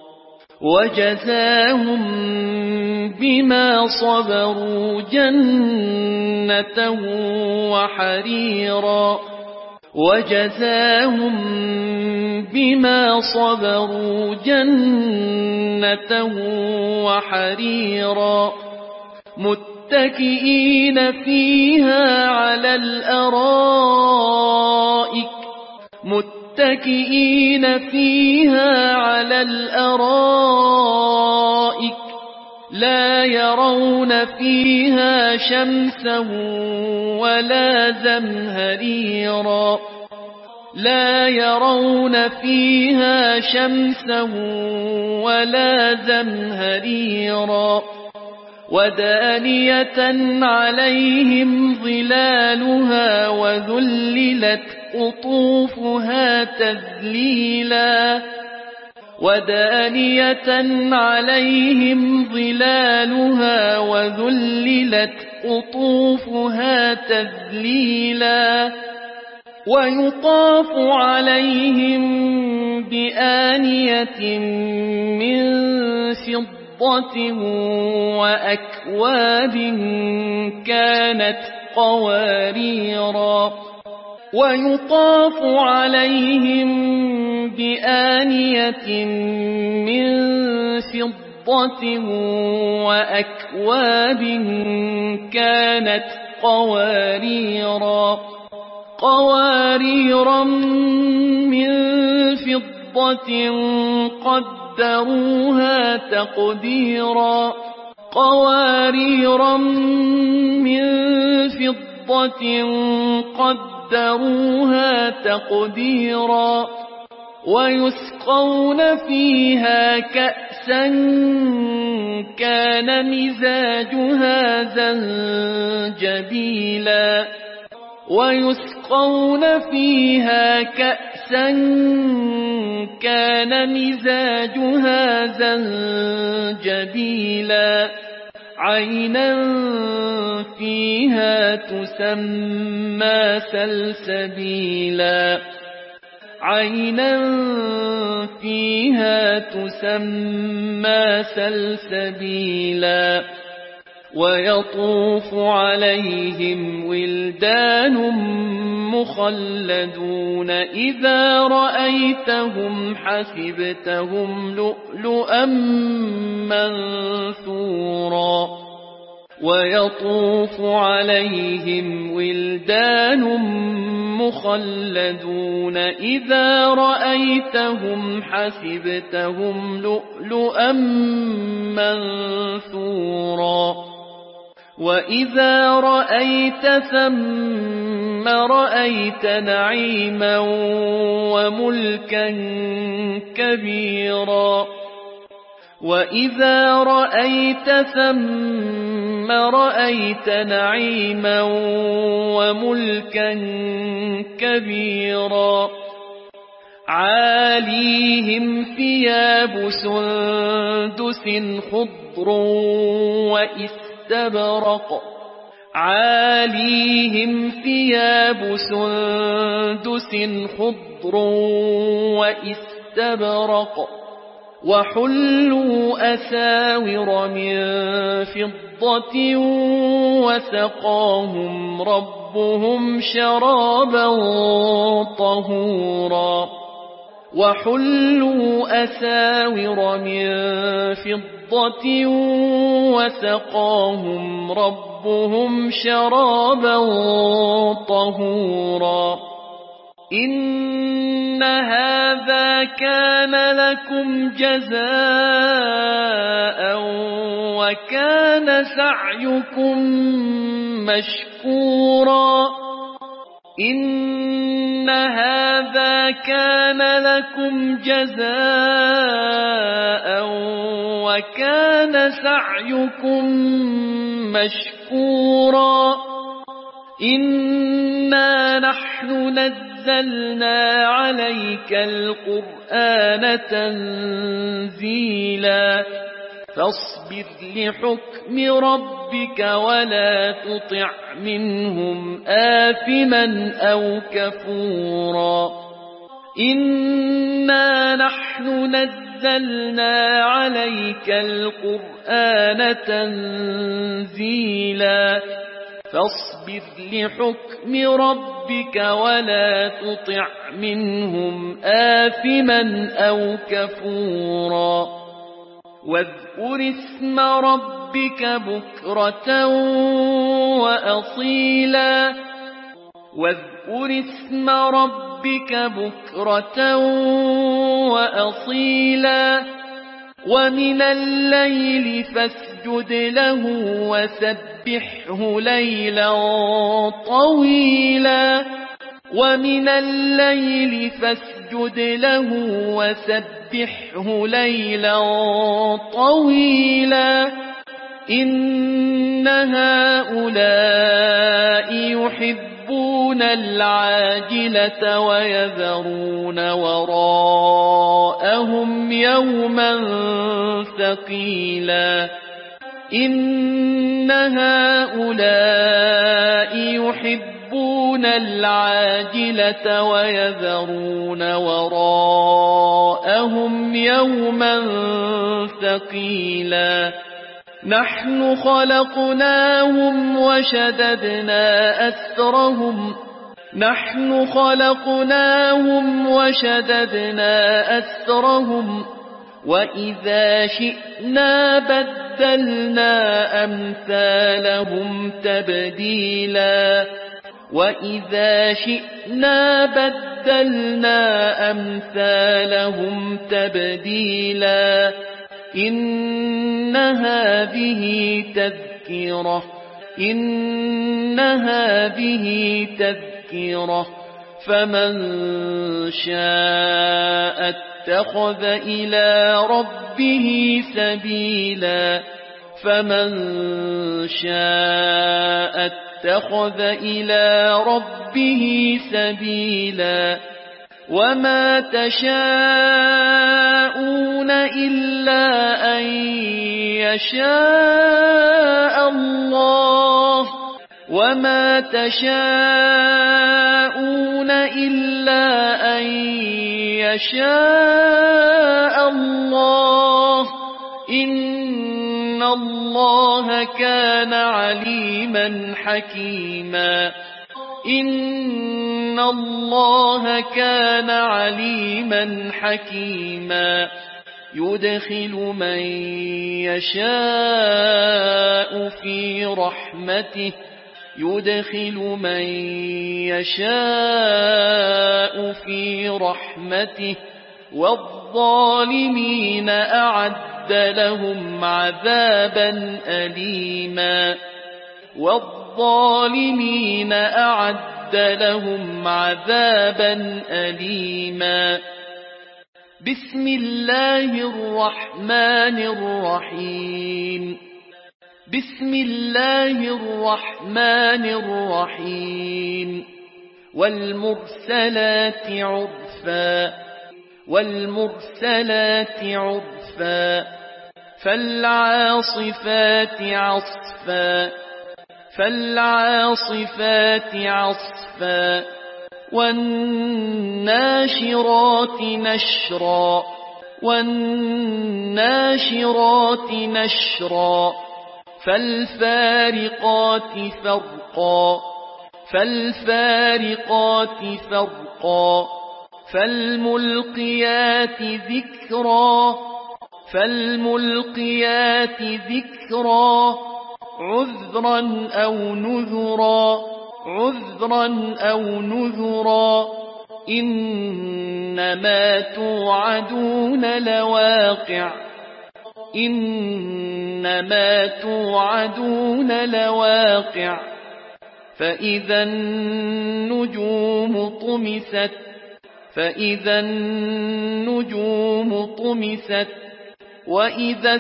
وجزاهم بما صبروا جنة وحريرا وجزاهم بما صبروا جنة وحريرا متكئين فيها على الأرائك لا يرون فيها شمسا ولا زمهريرا ودانية عليهم ظلالها وذللت قطوفها تذليلا ويطاف عليهم بآنية من فضة وأكواب كانت قواريرا من فضة قدروها تقديرا ويسقون فيها كأسا كان مزاجها زنجبيلا عينا فيها تسمى سلسبيلا ويطوف عليهم ولدان مخلدون إذا رأيتهم حسبتهم لؤلؤا منثورا وإذا رأيت ثم رأيت نعيما وملكا كبيرا عاليهم ثياب سندس خضر واستبرق وحلوا أساور من فضة وسقاهم ربهم شرابا طهورا إن هذا كان لكم جزاء وكان سعيكم مشكورا إنا نحن نزلنا عليك القرآن تنزيلا فاصبر لحكم ربك ولا تطع منهم آثما أو كفورا إنا نحن نزلنا عليك القرآن تنزيلا فاصبر لحكم ربك ولا تطع منهم آثما أو كفورا واذكر اسم ربك ربك بكرة وأصيلا واذكر اسم ربك بكرة وأصيلا ومن الليل فاسجد له وسبحه ليلا طويلا ومن الليل فاسجد له وسبحه ليلا طويلا إن هؤلاء يحبون العاجلة ويذرون وراءهم يوما ثقيلا إن هؤلاء يحبون العاجلة ويذرون وراءهم يوما ثقيلا نحن خلقناهم وشددنا أسرهم وإذا شئنا بدلنا أمثالهم تبديلا إن هذه تذكرة فمن شاء اتخذ إلى ربه سبيلا وما تشاءون إلا أن يشاء الله إن الله كان عليما حكيما يدخل من يشاء في رحمته والظالمين أعد لهم عذابا أليما بسم الله الرحمن الرحيم والمرسلات عرفا فالعاصفات عصفا والناشرات نشرا فالفارقات فرقا فالملقيات ذكرا عذرا أو نذرا إنما توعدون لواقع فإذا النجوم طمست وإذا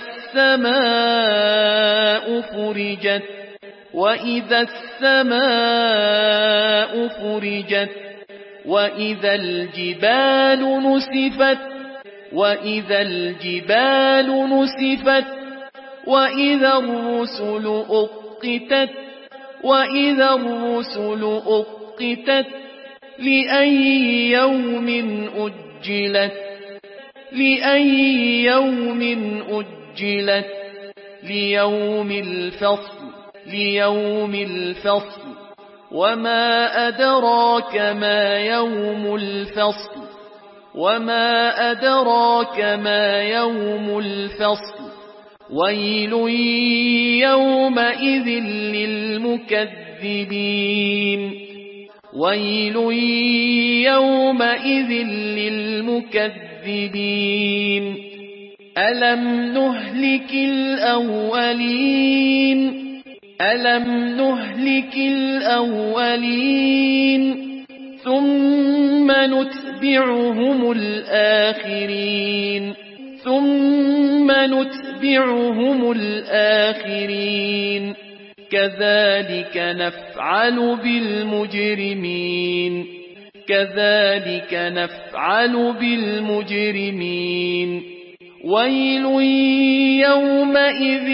السماء فرجت وإذا الجبال نسفت وإذا الرسل أقتت لأي يوم أجلت ليوم الفصل وما أدراك ما يوم الفصل ويل يومئذ للمكذبين ويل يومئذ للمكذبين ألم نهلك الأولين ثم نتبعهم الآخرين كذلك نفعل بالمجرمين ويل يومئذ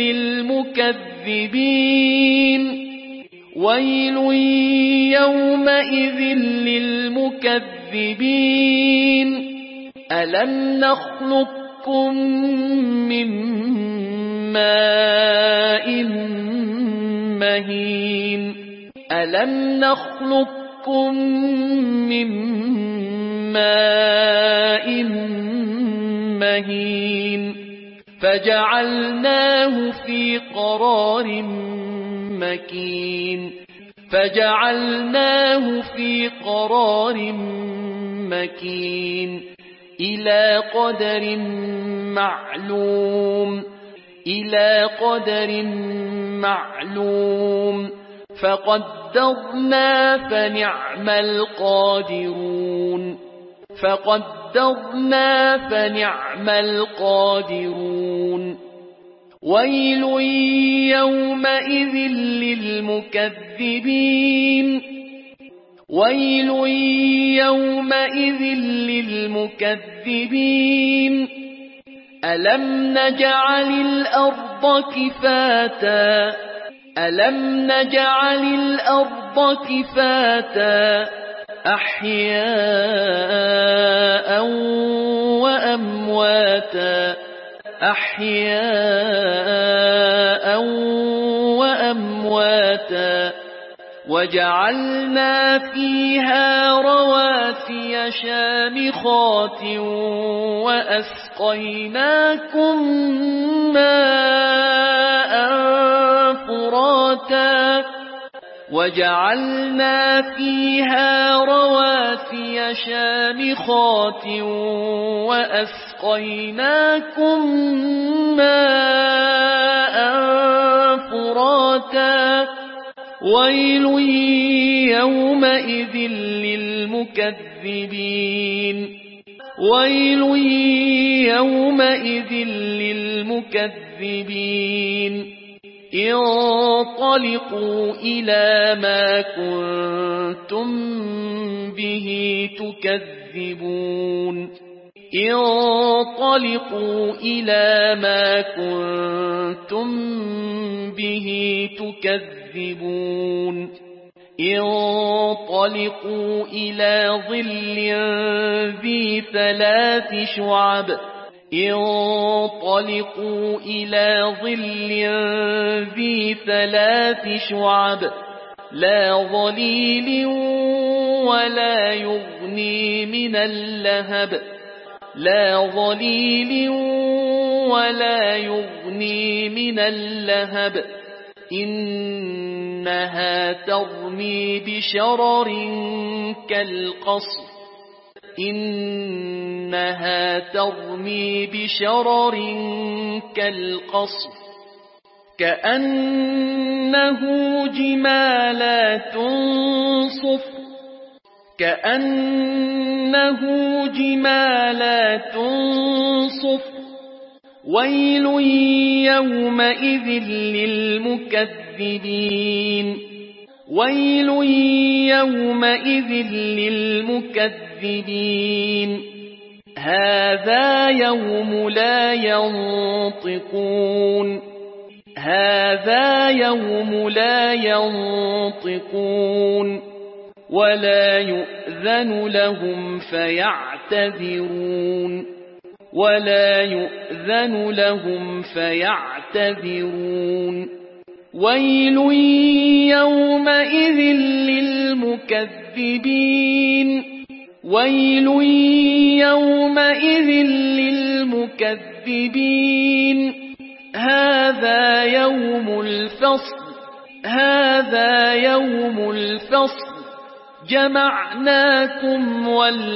للمكذبين ألم نخلقكم من ماء مهين فجعلناه في قرار مكين إلى قدر معلوم فقدرنا فنعم القادرون ويل يومئذ للمكذبين ألم نجعل الأرض كفاتا أحياء وأمواتا وجعلنا فيها رواسي شامخات وأسقيناكم ماء فراتا ويل يومئذ للمكذبين انطلقوا إلى ما كنتم به تكذبون انطلقوا إلى ظل ذي 3 شعب لا ظليل ولا يغني من اللهب إنها ترمي بشرر كالقصر كأنه جمالات صفر ويل يومئذ للمكذبين هذا يوم لا ينطقون ولا يؤذن لهم فيعتذرون ويل يومئذ للمكذبين هذا يوم الفصل جمعناكم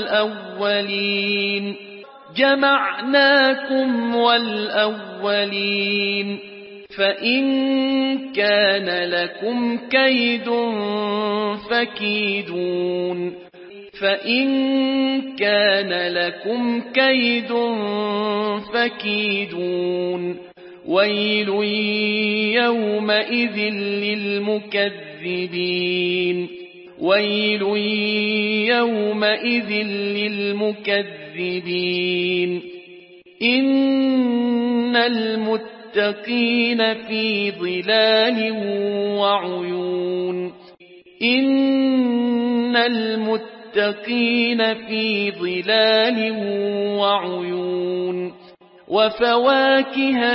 والأولين فإن كان لكم كيد فكيدون ويل يومئذ للمكذبين إن المتقين في ظلال وعيون وفواكه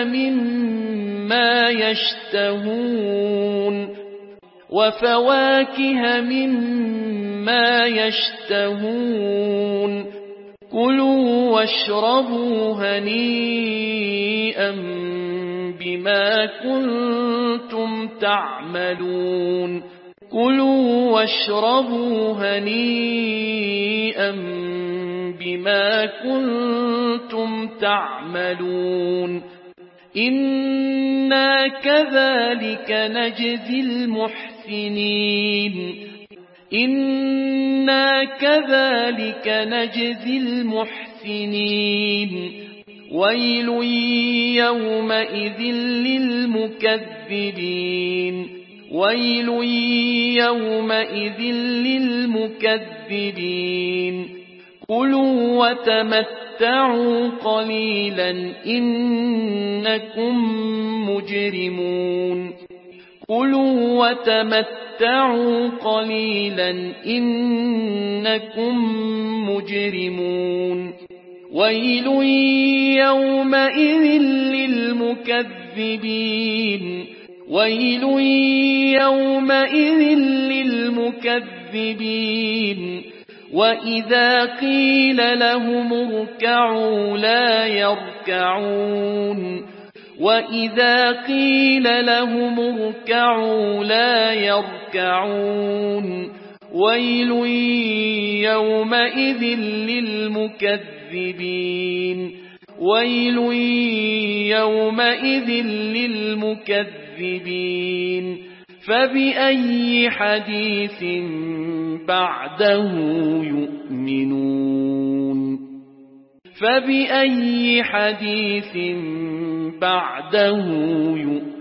مما يشتهون كلوا واشربوا هنيئا بما كنتم تعملون إنا كذلك نجزي المحسنين ويل يومئذ للمكذبين كلوا وتمتعوا قليلا إنكم مجرمون ويل يومئذ للمكذبين وإذا قيل لهم اركعوا لا يركعون ويل يومئذ للمكذبين فبأي حديث بعده يؤمنون